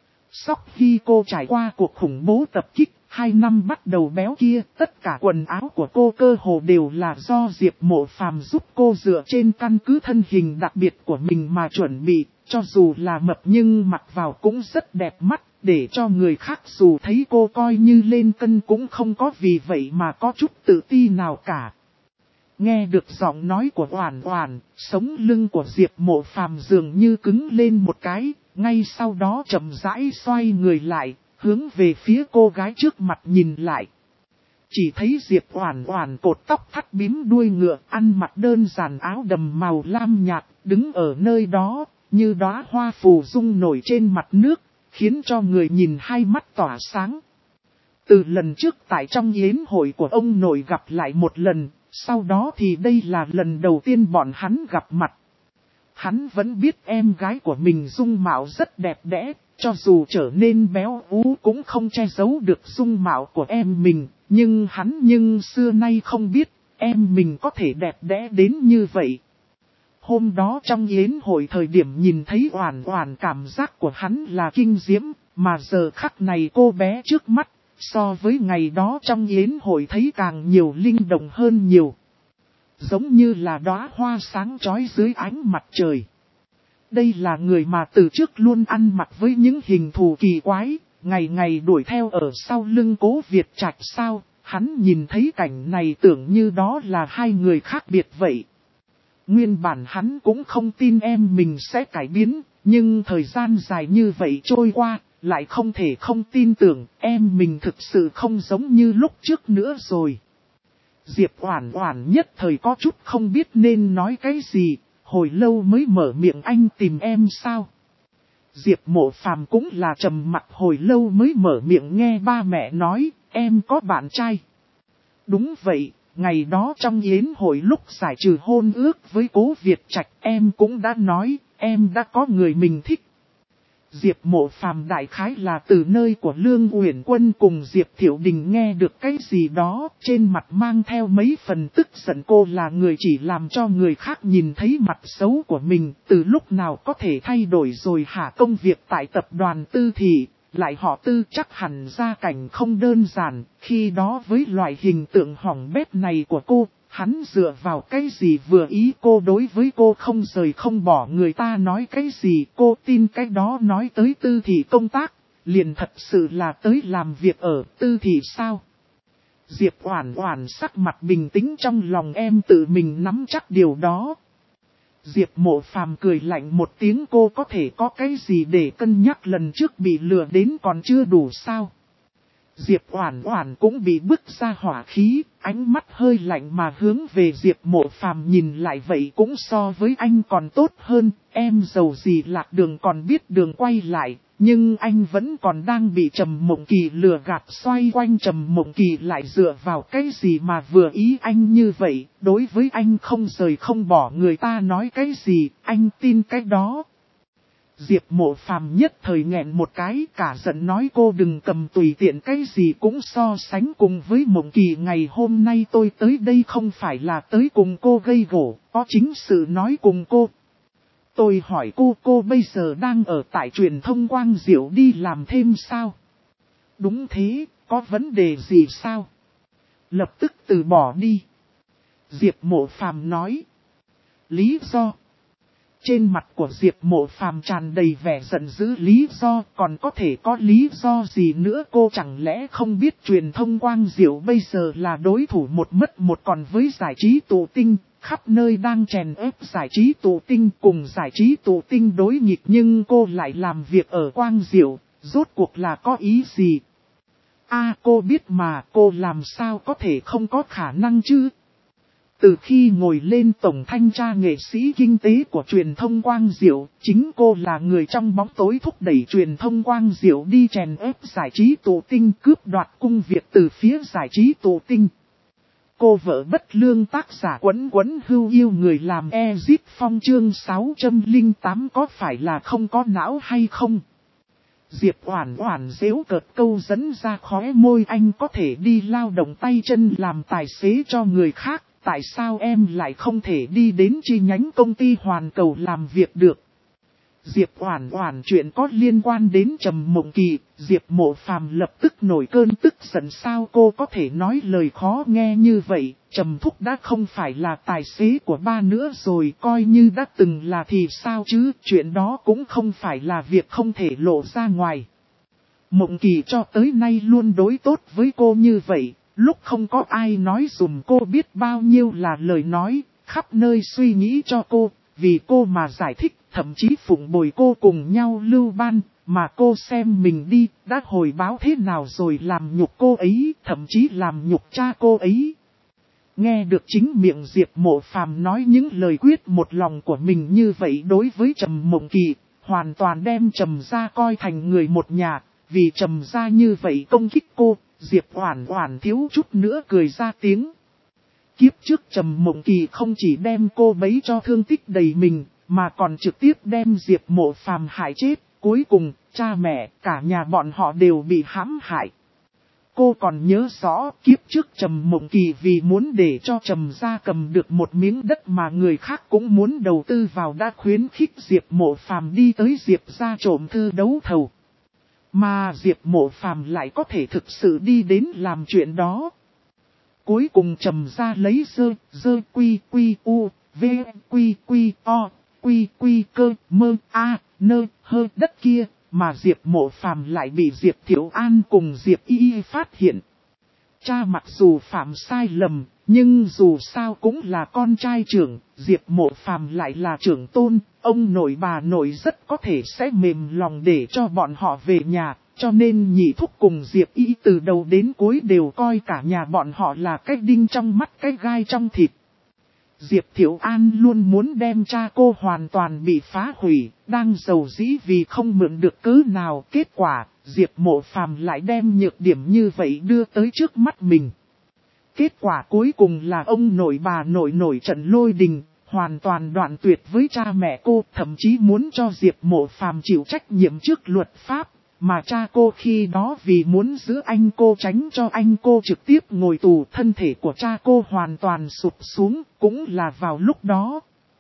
Sau khi cô trải qua cuộc khủng bố tập kích, 2 năm bắt đầu béo kia, tất cả quần áo của cô cơ hồ đều là do Diệp Mộ Phàm giúp cô dựa trên căn cứ thân hình đặc biệt của mình mà chuẩn bị, cho dù là mập nhưng mặc vào cũng rất đẹp mắt, để cho người khác dù thấy cô coi như lên cân cũng không có vì vậy mà có chút tự ti nào cả. Nghe được giọng nói của Oản Oản, sống lưng của Diệp Mộ Phàm dường như cứng lên một cái, ngay sau đó chậm rãi xoay người lại, hướng về phía cô gái trước mặt nhìn lại. Chỉ thấy Diệp Oản Oản cột tóc thắt bím đuôi ngựa, ăn mặc đơn giản áo đầm màu lam nhạt, đứng ở nơi đó, như đóa hoa phù dung nổi trên mặt nước, khiến cho người nhìn hai mắt tỏa sáng. Từ lần trước tại trong yến hội của ông nội gặp lại một lần, sau đó thì đây là lần đầu tiên bọn hắn gặp mặt. Hắn vẫn biết em gái của mình dung mạo rất đẹp đẽ, cho dù trở nên béo ú cũng không che giấu được dung mạo của em mình, nhưng hắn xưa nay không biết em mình có thể đẹp đẽ đến như vậy. Hôm đó trong yến hội thời điểm nhìn thấy Oản Oản, cảm giác của hắn là kinh diễm, mà giờ khắc này cô bé trước mắt, so với ngày đó trong yến hội thấy càng nhiều linh động hơn nhiều. Giống như là đóa hoa sáng chói dưới ánh mặt trời. Đây là người mà từ trước luôn ăn mặc với những hình thù kỳ quái, ngày ngày đuổi theo ở sau lưng Cố Việt Trạch sao, hắn nhìn thấy cảnh này tưởng như đó là hai người khác biệt vậy. Nguyên bản hắn cũng không tin em mình sẽ cải biến, nhưng thời gian dài như vậy trôi qua, lại không thể không tin tưởng em mình thực sự không giống như lúc trước nữa rồi. Diệp Oản Oản nhất thời có chút không biết nên nói cái gì, hồi lâu mới mở miệng, anh tìm em sao? Diệp Mộ Phàm cũng là trầm mặc hồi lâu mới mở miệng, nghe ba mẹ nói, em có bạn trai. Đúng vậy, ngày đó trong yến hội lúc giải trừ hôn ước với Cố Việt Trạch em cũng đã nói, em đã có người mình thích. Diệp Mộ Phàm đại khái là từ nơi của Lương Uyển Quân cùng Diệp Thiệu Đình nghe được cái gì đó, trên mặt mang theo mấy phần tức giận. Cô là người chỉ làm cho người khác nhìn thấy mặt xấu của mình, từ lúc nào có thể thay đổi rồi hả? Công việc tại tập đoàn Tư Thị, lại họ Tư chắc hẳn gia cảnh không đơn giản, khi đó với loại hình tượng hỏng bét này của cô, hắn dựa vào cái gì vừa ý cô, đối với cô không rời không bỏ, người ta nói cái gì cô tin cái đó. Nói tới Tư Thị công tác, liền thật sự là tới làm việc ở Tư Thị sao? Diệp Oản Oản sắc mặt bình tĩnh, trong lòng em tự mình nắm chắc điều đó. Diệp Mộ Phàm cười lạnh một tiếng, cô có thể có cái gì để cân nhắc, lần trước bị lừa đến còn chưa đủ sao? Diệp Oản Oản cũng bị bức ra hỏa khí, ánh mắt hơi lạnh mà hướng về Diệp Mộ Phàm nhìn lại, vậy cũng so với anh còn tốt hơn, em giàu gì lạc đường còn biết đường quay lại, nhưng anh vẫn còn đang bị Trầm Mộng Kỳ lừa gạt. Xoay quanh Trầm Mộng Kỳ lại dựa vào cái gì mà vừa ý anh như vậy, đối với anh không rời không bỏ, người ta nói cái gì, anh tin cái đó. Diệp Mộ Phàm nhất thời nghẹn một cái, cả giận nói cô đừng cầm tùy tiện cái gì cũng so sánh cùng với Mộng Kỳ. Ngày hôm nay tôi tới đây không phải là tới cùng cô gây gổ, có chính sự nói cùng cô. Tôi hỏi cô bây giờ đang ở tại truyền thông Quang Diệu đi làm thêm sao? Đúng thế, có vấn đề gì sao? Lập tức từ bỏ đi. Diệp Mộ Phàm nói. Lý do? Trên mặt của Diệp Mộ Phàm tràn đầy vẻ giận dữ. Lý do, còn có thể có lý do gì nữa? Cô chẳng lẽ không biết truyền thông Quang Diệu bây giờ là đối thủ một mất một, còn với giải trí tụ tinh, khắp nơi đang chèn ép giải trí tụ tinh, cùng giải trí tụ tinh đối nghịch, nhưng cô lại làm việc ở Quang Diệu, rốt cuộc là có ý gì? Cô biết mà, cô làm sao có thể không có khả năng chứ? Từ khi ngồi lên tổng thanh tra nghệ sĩ kinh tế của truyền thông Quang Diệu, chính cô là người trong bóng tối thúc đẩy truyền thông Quang Diệu đi chèn ép giải trí tụ tinh, cướp đoạt cung việc từ phía giải trí tụ tinh. Cô vợ bất lương tác giả Quấn Quấn Hưu yêu người làm Ezit Phong chương 608 có phải là không có não hay không? Diệp Oản Oản giễu cợt câu dẫn ra khóe môi, anh có thể đi lao động tay chân làm tài xế cho người khác, tại sao em lại không thể đi đến chi nhánh công ty Hoàn Cầu làm việc được? Diệp Oản Oản chuyện có liên quan đến Trầm Mộng Kỳ, Diệp Mộ Phàm lập tức nổi cơn tức giận. Sao cô có thể nói lời khó nghe như vậy? Trầm Thúc đã không phải là tài xế của ba nữa rồi, coi như đã từng là thì sao chứ? Chuyện đó cũng không phải là việc không thể lộ ra ngoài. Mộng Kỳ cho tới nay luôn đối tốt với cô như vậy, lúc không có ai nói dùm cô biết bao nhiêu là lời nói, khắp nơi suy nghĩ cho cô, vì cô mà giải thích. Thậm chí phụng bồi cô cùng nhau lưu ban, mà cô xem mình đi, đã hồi báo thế nào rồi làm nhục cô ấy, thậm chí làm nhục cha cô ấy. Nghe được chính miệng Diệp Mộ Phàm nói những lời quyết một lòng của mình như vậy đối với Trầm Mộng Kỳ, hoàn toàn đem Trầm gia coi thành người một nhà, vì Trầm gia như vậy công kích cô, Diệp Oản Oản thiếu chút nữa cười ra tiếng. Kiếp trước Trầm Mộng Kỳ không chỉ đem cô bấy cho thương tích đầy mình, mà còn trực tiếp đem Diệp Mộ Phàm hại chết, cuối cùng, cha mẹ, cả nhà bọn họ đều bị hãm hại. Cô còn nhớ rõ, kiếp trước Trầm Mộng Kỳ vì muốn để cho Trầm gia cầm được một miếng đất mà người khác cũng muốn đầu tư vào, đã khuyến khích Diệp Mộ Phàm đi tới Diệp gia trộm thư đấu thầu. Mà Diệp Mộ Phàm lại có thể thực sự đi đến làm chuyện đó. Cuối cùng Trầm gia lấy dơ quy quy u, v quy quy o, quy quy cơ mơ a nơ hơ đất kia, mà Diệp Mộ Phàm lại bị Diệp Thiệu An cùng Diệp Y phát hiện. Cha mặc dù phạm sai lầm, nhưng dù sao cũng là con trai trưởng, Diệp Mộ Phàm lại là trưởng tôn, ông nội bà nội rất có thể sẽ mềm lòng để cho bọn họ về nhà, cho nên nhị thúc cùng Diệp Y từ đầu đến cuối đều coi cả nhà bọn họ là cái đinh trong mắt, cái gai trong thịt. Diệp Thiệu An luôn muốn đem cha cô hoàn toàn bị phá hủy, đang giàu dĩ vì không mượn được cớ nào. Kết quả, Diệp Mộ Phàm lại đem nhược điểm như vậy đưa tới trước mắt mình. Kết quả cuối cùng là ông nội bà nội nổi trận lôi đình, hoàn toàn đoạn tuyệt với cha mẹ cô, thậm chí muốn cho Diệp Mộ Phàm chịu trách nhiệm trước luật pháp. Mà cha cô khi đó vì muốn giữ anh cô tránh cho anh cô trực tiếp ngồi tù, thân thể của cha cô hoàn toàn sụp xuống, cũng là vào lúc đó.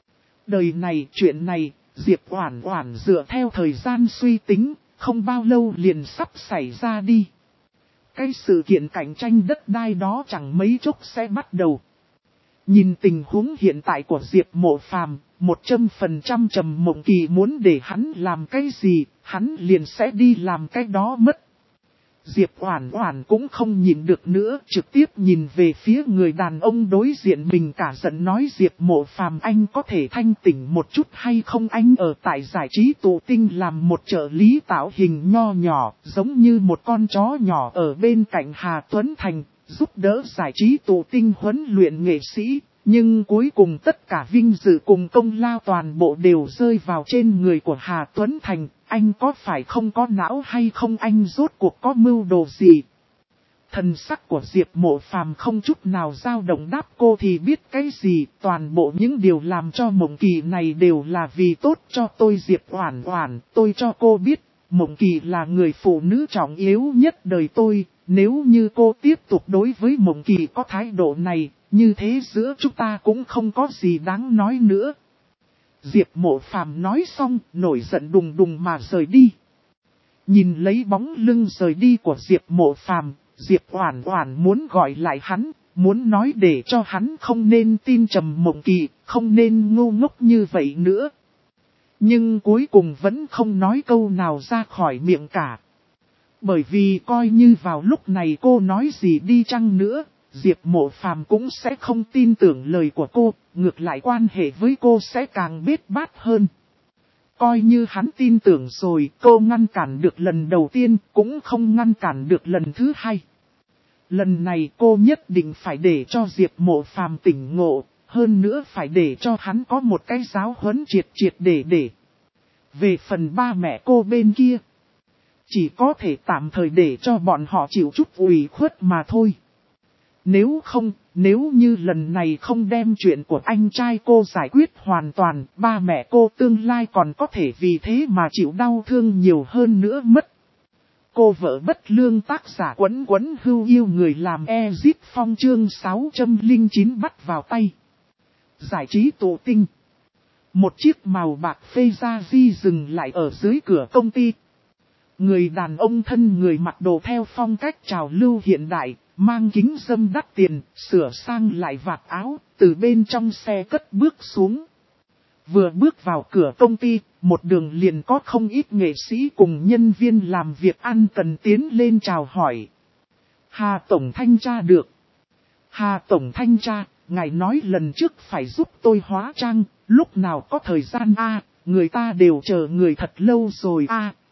Đời này, chuyện này, Diệp Oản Oản dựa theo thời gian suy tính, không bao lâu liền sắp xảy ra đi. Cái sự kiện cạnh tranh đất đai đó chẳng mấy chốc sẽ bắt đầu. Nhìn tình huống hiện tại của Diệp Mộ Phàm, 100% Trầm Mộng Kỳ muốn để hắn làm cái gì, hắn liền sẽ đi làm cái đó mất. Diệp Oản Oản cũng không nhìn được nữa, trực tiếp nhìn về phía người đàn ông đối diện mình, cả giận nói: Diệp Mộ Phàm, anh có thể thanh tỉnh một chút hay không? Anh ở tại giải trí tụ tinh làm một trợ lý tạo hình nho nhỏ, giống như một con chó nhỏ ở bên cạnh Hà Tuấn Thành, giúp đỡ giải trí tụ tinh huấn luyện nghệ sĩ. Nhưng cuối cùng tất cả vinh dự cùng công lao toàn bộ đều rơi vào trên người của Hà Tuấn Thành. Anh có phải không có não hay không? Anh rốt cuộc có mưu đồ gì? Thần sắc của Diệp Mộ Phàm không chút nào dao động đáp: cô thì biết cái gì, toàn bộ những điều làm cho Mộng Kỳ này đều là vì tốt cho tôi. Diệp Oản Oản, tôi cho cô biết, Mộng Kỳ là người phụ nữ trọng yếu nhất đời tôi, nếu như cô tiếp tục đối với Mộng Kỳ có thái độ này, như thế giữa chúng ta cũng không có gì đáng nói nữa. Diệp Mộ Phàm nói xong, nổi giận đùng đùng mà rời đi. Nhìn lấy bóng lưng rời đi của Diệp Mộ Phàm, Diệp Oản Oản muốn gọi lại hắn, muốn nói để cho hắn không nên tin Trầm Mộng Kỳ, không nên ngu ngốc như vậy nữa. Nhưng cuối cùng vẫn không nói câu nào ra khỏi miệng cả. Bởi vì coi như vào lúc này cô nói gì đi chăng nữa, Diệp Mộ Phàm cũng sẽ không tin tưởng lời của cô, ngược lại quan hệ với cô sẽ càng bết bát hơn. Coi như hắn tin tưởng rồi, cô ngăn cản được lần đầu tiên, cũng không ngăn cản được lần thứ hai. Lần này cô nhất định phải để cho Diệp Mộ Phàm tỉnh ngộ, hơn nữa phải để cho hắn có một cái giáo huấn triệt triệt để. Về phần ba mẹ cô bên kia, chỉ có thể tạm thời để cho bọn họ chịu chút ủy khuất mà thôi. Nếu như lần này không đem chuyện của anh trai cô giải quyết hoàn toàn, ba mẹ cô tương lai còn có thể vì thế mà chịu đau thương nhiều hơn nữa mất. Cô vợ bất lương tác giả Quấn Quấn Hưu yêu người làm Ezit Phong chương 609 bắt vào tay. Giải trí tụ tinh. Một chiếc màu bạc phê ra di dừng lại ở dưới cửa công ty. Người đàn ông thân người mặc đồ theo phong cách trào lưu hiện đại, mang kính râm đắt tiền, sửa sang lại vạt áo, từ bên trong xe cất bước xuống. Vừa bước vào cửa công ty, một đường liền có không ít nghệ sĩ cùng nhân viên làm việc ăn cần tiến lên chào hỏi. Hà Tổng Thanh tra được. Hà Tổng Thanh tra, ngài nói lần trước phải giúp tôi hóa trang, lúc nào có thời gian người ta đều chờ người thật lâu rồi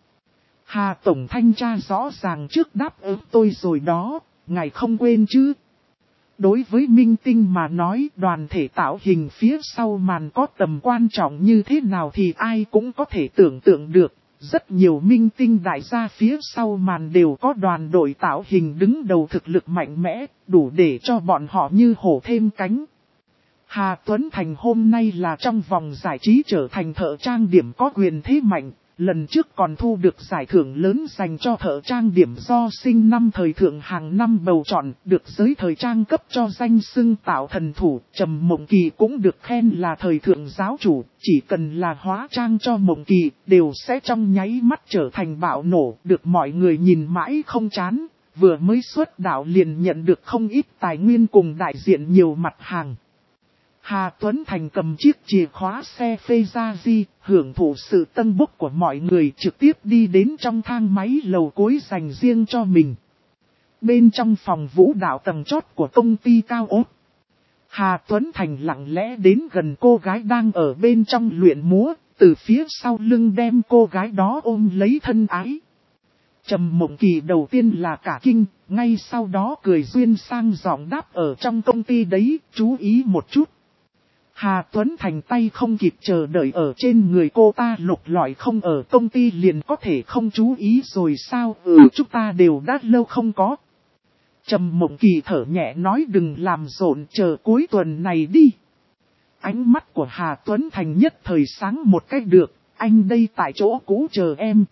Hà Tổng Thanh tra rõ ràng trước đáp ứng tôi rồi đó, ngài không quên chứ. Đối với minh tinh mà nói đoàn thể tạo hình phía sau màn có tầm quan trọng như thế nào thì ai cũng có thể tưởng tượng được. Rất nhiều minh tinh đại gia phía sau màn đều có đoàn đội tạo hình đứng đầu thực lực mạnh mẽ, đủ để cho bọn họ như hổ thêm cánh. Hà Tuấn Thành hôm nay là trong vòng giải trí trở thành thợ trang điểm có quyền thế mạnh. Lần trước còn thu được giải thưởng lớn dành cho thợ trang điểm do sinh năm thời thượng hàng năm bầu chọn, được giới thời trang cấp cho danh xưng tạo thần thủ. Trầm Mộng Kỳ cũng được khen là thời thượng giáo chủ, chỉ cần là hóa trang cho Mộng Kỳ, đều sẽ trong nháy mắt trở thành bạo nổ, được mọi người nhìn mãi không chán. Vừa mới xuất đạo liền nhận được không ít tài nguyên cùng đại diện nhiều mặt hàng. Hà Tuấn Thành cầm chiếc chìa khóa xe Ferrari, hưởng thụ sự tân bốc của mọi người trực tiếp đi đến trong thang máy lầu cuối dành riêng cho mình. Bên trong phòng vũ đạo tầng chót của công ty cao ốt, Hà Tuấn Thành lặng lẽ đến gần cô gái đang ở bên trong luyện múa, từ phía sau lưng đem cô gái đó ôm lấy thân ái. Trầm Mộng Kỳ đầu tiên là cả kinh, ngay sau đó cười duyên sang giọng đáp ở trong công ty đấy, chú ý một chút. Hà Tuấn Thành tay không kịp chờ đợi ở trên người cô ta lục lọi không ở công ty liền có thể không chú ý rồi sao? Chúng ta đều đã lâu không có. Trầm Mộng Kỳ thở nhẹ nói đừng làm rộn chờ cuối tuần này đi. Ánh mắt của Hà Tuấn Thành nhất thời sáng một cách được, anh đây tại chỗ cũ chờ em.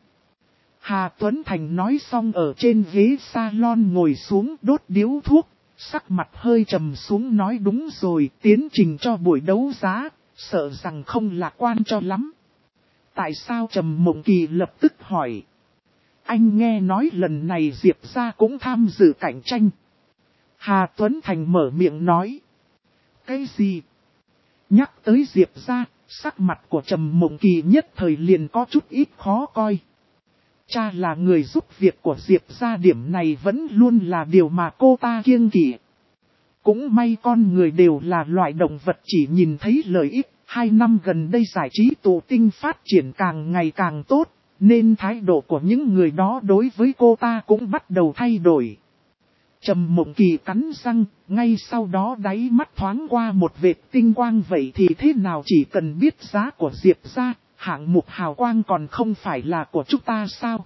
Hà Tuấn Thành nói xong ở trên ghế salon ngồi xuống đốt điếu thuốc. Sắc mặt hơi trầm xuống nói đúng rồi, tiến trình cho buổi đấu giá, sợ rằng không lạc quan cho lắm. Tại sao Trầm Mộng Kỳ lập tức hỏi? Anh nghe nói lần này Diệp gia cũng tham dự cạnh tranh. Hà Tuấn Thành mở miệng nói. Cái gì? Nhắc tới Diệp gia, sắc mặt của Trầm Mộng Kỳ nhất thời liền có chút ít khó coi. Cha là người giúp việc của Diệp gia điểm này vẫn luôn là điều mà cô ta kiêng kỵ. Cũng may con người đều là loại động vật chỉ nhìn thấy lợi ích. 2 năm gần đây giải trí tụ tinh phát triển càng ngày càng tốt, nên thái độ của những người đó đối với cô ta cũng bắt đầu thay đổi. Trầm Mộng Kỳ cắn răng, ngay sau đó đáy mắt thoáng qua một vệt tinh quang vậy thì thế nào chỉ cần biết giá của Diệp gia. Hạng mục hào quang còn không phải là của chúng ta sao?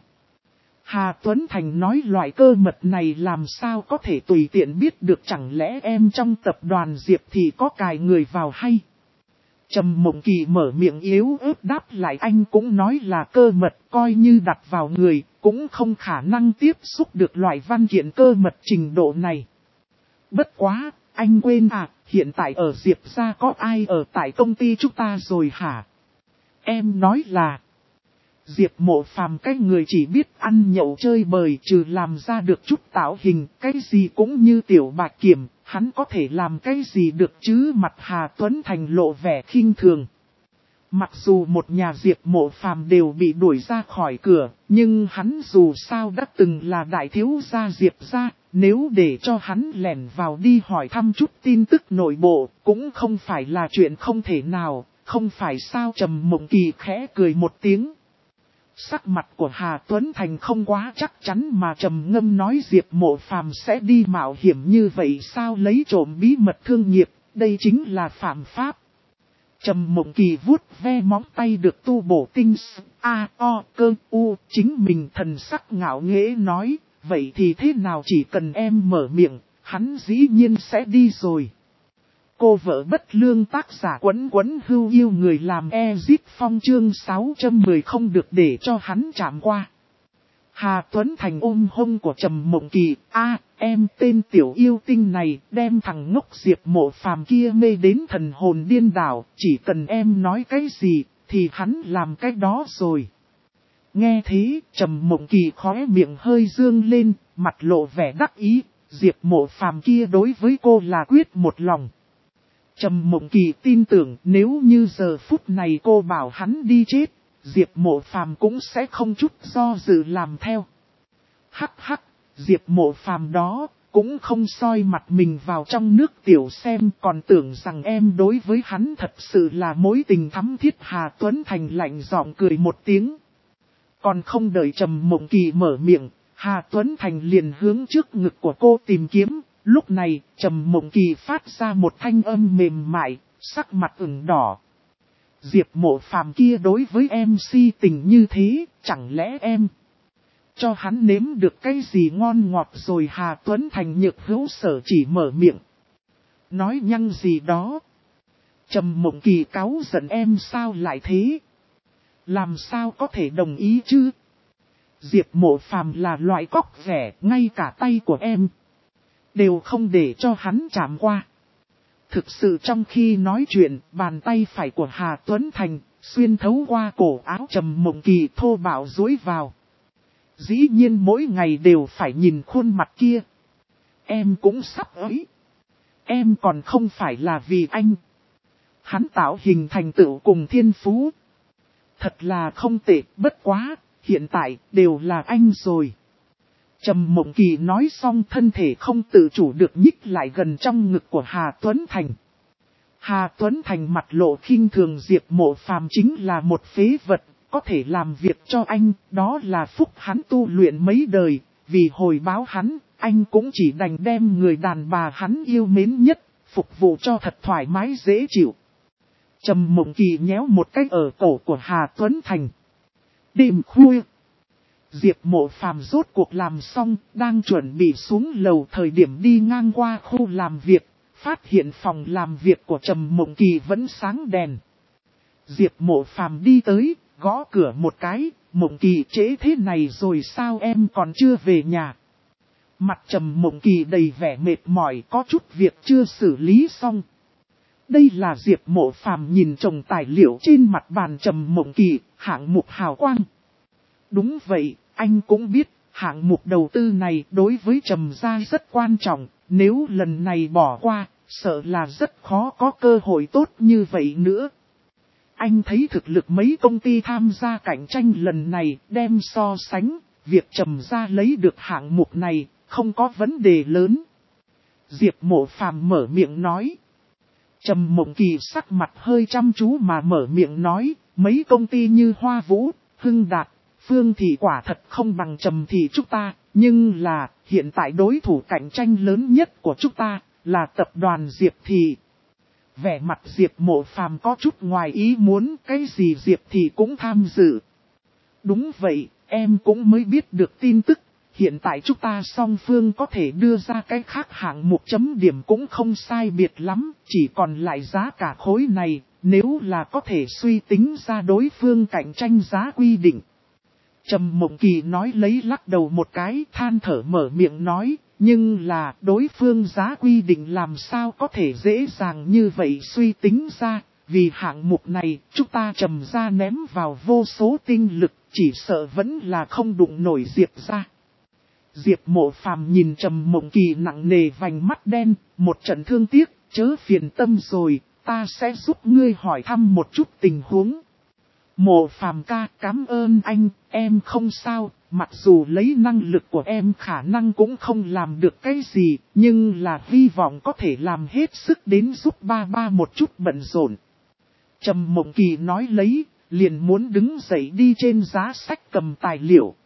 Hà Tuấn Thành nói loại cơ mật này làm sao có thể tùy tiện biết được chẳng lẽ em trong tập đoàn Diệp thì có cài người vào hay? Trầm Mộng Kỳ mở miệng yếu ớt đáp lại anh cũng nói là cơ mật coi như đặt vào người cũng không khả năng tiếp xúc được loại văn kiện cơ mật trình độ này. Bất quá, anh quên hiện tại ở Diệp gia có ai ở tại công ty chúng ta rồi hả? Em nói là, Diệp Mộ Phàm cái người chỉ biết ăn nhậu chơi bời, trừ làm ra được chút tạo hình, cái gì cũng như Tiểu Bạch Kiểm, hắn có thể làm cái gì được chứ? Mặt Hà Tuấn Thành lộ vẻ khinh thường. Mặc dù một nhà Diệp Mộ Phàm đều bị đuổi ra khỏi cửa, nhưng hắn dù sao đã từng là đại thiếu gia Diệp gia, nếu để cho hắn lẻn vào đi hỏi thăm chút tin tức nội bộ, cũng không phải là chuyện không thể nào, không phải sao? Trầm Mộng Kỳ khẽ cười một tiếng. Sắc mặt của Hà Tuấn Thành không quá chắc chắn mà trầm ngâm nói, Diệp Mộ Phàm sẽ đi mạo hiểm như vậy sao? Lấy trộm bí mật thương nghiệp, đây chính là phạm pháp. Trầm Mộng Kỳ vuốt ve móng tay được tu bổ tinh cơ u, chính mình thần sắc ngạo nghễ nói, vậy thì thế nào? Chỉ cần em mở miệng, hắn dĩ nhiên sẽ đi rồi. Cô vợ bất lương, tác giả Quấn Quấn Hưu Yêu người làm Ezit Phong, chương 610 không được để cho hắn chạm qua. Hà Tuấn Thành ôm hông của Trầm Mộng Kỳ, em tên tiểu yêu tinh này, đem thằng ngốc Diệp Mộ Phàm kia mê đến thần hồn điên đảo, chỉ cần em nói cái gì, thì hắn làm cái đó rồi. Nghe thế, Trầm Mộng Kỳ khóe miệng hơi dương lên, mặt lộ vẻ đắc ý, Diệp Mộ Phàm kia đối với cô là quyết một lòng. Trầm Mộng Kỳ tin tưởng nếu như giờ phút này cô bảo hắn đi chết, Diệp Mộ Phàm cũng sẽ không chút do dự làm theo. Hắc hắc, Diệp Mộ Phàm đó, cũng không soi mặt mình vào trong nước tiểu xem, còn tưởng rằng em đối với hắn thật sự là mối tình thắm thiết. Hà Tuấn Thành lạnh giọng cười một tiếng. Còn không đợi Trầm Mộng Kỳ mở miệng, Hà Tuấn Thành liền hướng trước ngực của cô tìm kiếm. Lúc này, Trầm Mộng Kỳ phát ra một thanh âm mềm mại, sắc mặt ửng đỏ. Diệp Mộ Phàm kia đối với em si tình như thế, chẳng lẽ em cho hắn nếm được cái gì ngon ngọt rồi? Hà Tuấn Thành nhược hữu sở chỉ mở miệng. Nói nhăng gì đó. Trầm Mộng Kỳ cáu giận, em sao lại thế? Làm sao có thể đồng ý chứ? Diệp Mộ Phàm là loại cóc ghẻ, ngay cả tay của em đều không để cho hắn chạm qua. Thực sự trong khi nói chuyện, bàn tay phải của Hà Tuấn Thành xuyên thấu qua cổ áo Trầm Mộng Kỳ thô bạo dúi vào. Dĩ nhiên mỗi ngày đều phải nhìn khuôn mặt kia. Em cũng sắp ấy. Em còn không phải là vì anh. Hắn tạo hình thành tựu cùng thiên phú thật là không tệ, bất quá, hiện tại đều là anh rồi. Trầm Mộng Kỳ nói xong, thân thể không tự chủ được nhích lại gần trong ngực của Hà Tuấn Thành. Hà Tuấn Thành mặt lộ khinh thường, Diệp Mộ Phàm chính là một phế vật, có thể làm việc cho anh, đó là phúc hắn tu luyện mấy đời, vì hồi báo hắn, anh cũng chỉ đành đem người đàn bà hắn yêu mến nhất, phục vụ cho thật thoải mái dễ chịu. Trầm Mộng Kỳ nhéo một cái ở cổ của Hà Tuấn Thành. Đêm khuya, Diệp Mộ Phàm rốt cuộc làm xong, đang chuẩn bị xuống lầu, thời điểm đi ngang qua khu làm việc, phát hiện phòng làm việc của Trầm Mộng Kỳ vẫn sáng đèn. Diệp Mộ Phàm đi tới, gõ cửa một cái, Mộng Kỳ trễ thế này rồi sao em còn chưa về nhà? Mặt Trầm Mộng Kỳ đầy vẻ mệt mỏi, có chút việc chưa xử lý xong. Đây là Diệp Mộ Phàm nhìn chồng tài liệu trên mặt bàn Trầm Mộng Kỳ, hạng mục hào quang. Đúng vậy, anh cũng biết, hạng mục đầu tư này đối với Trầm gia rất quan trọng, nếu lần này bỏ qua, sợ là rất khó có cơ hội tốt như vậy nữa. Anh thấy thực lực mấy công ty tham gia cạnh tranh lần này, đem so sánh, việc Trầm gia lấy được hạng mục này, không có vấn đề lớn. Diệp Mộ Phàm mở miệng nói. Trầm Mộng Kỳ sắc mặt hơi chăm chú mà mở miệng nói, mấy công ty như Hoa Vũ, Hưng Đạt, Phương Thị quả thật không bằng Trầm Thị chúng ta, nhưng là, hiện tại đối thủ cạnh tranh lớn nhất của chúng ta, là tập đoàn Diệp Thị. Vẻ mặt Diệp Mộ Phàm có chút ngoài ý muốn, cái gì Diệp Thị cũng tham dự. Đúng vậy, em cũng mới biết được tin tức. Hiện tại chúng ta song phương có thể đưa ra cái khác hạng mục chấm điểm cũng không sai biệt lắm, chỉ còn lại giá cả khối này, nếu là có thể suy tính ra đối phương cạnh tranh giá quy định. Trầm Mộng Kỳ nói lấy lắc đầu một cái, than thở mở miệng nói, nhưng là đối phương giá quy định làm sao có thể dễ dàng như vậy suy tính ra, Vì hạng mục này, chúng ta Trầm gia ném vào vô số tinh lực, chỉ sợ vẫn là không đụng nổi Diệp gia. Diệp Mộ Phàm nhìn Trầm Mộng Kỳ nặng nề vành mắt đen, một trận thương tiếc, chớ phiền tâm rồi, ta sẽ giúp ngươi hỏi thăm một chút tình huống. Mộ Phàm ca, cảm ơn anh, em không sao, mặc dù lấy năng lực của em khả năng cũng không làm được cái gì, nhưng là hy vọng có thể làm hết sức đến giúp ba ba một chút bận rộn. Trầm Mộng Kỳ nói lấy, liền muốn đứng dậy đi trên giá sách cầm tài liệu.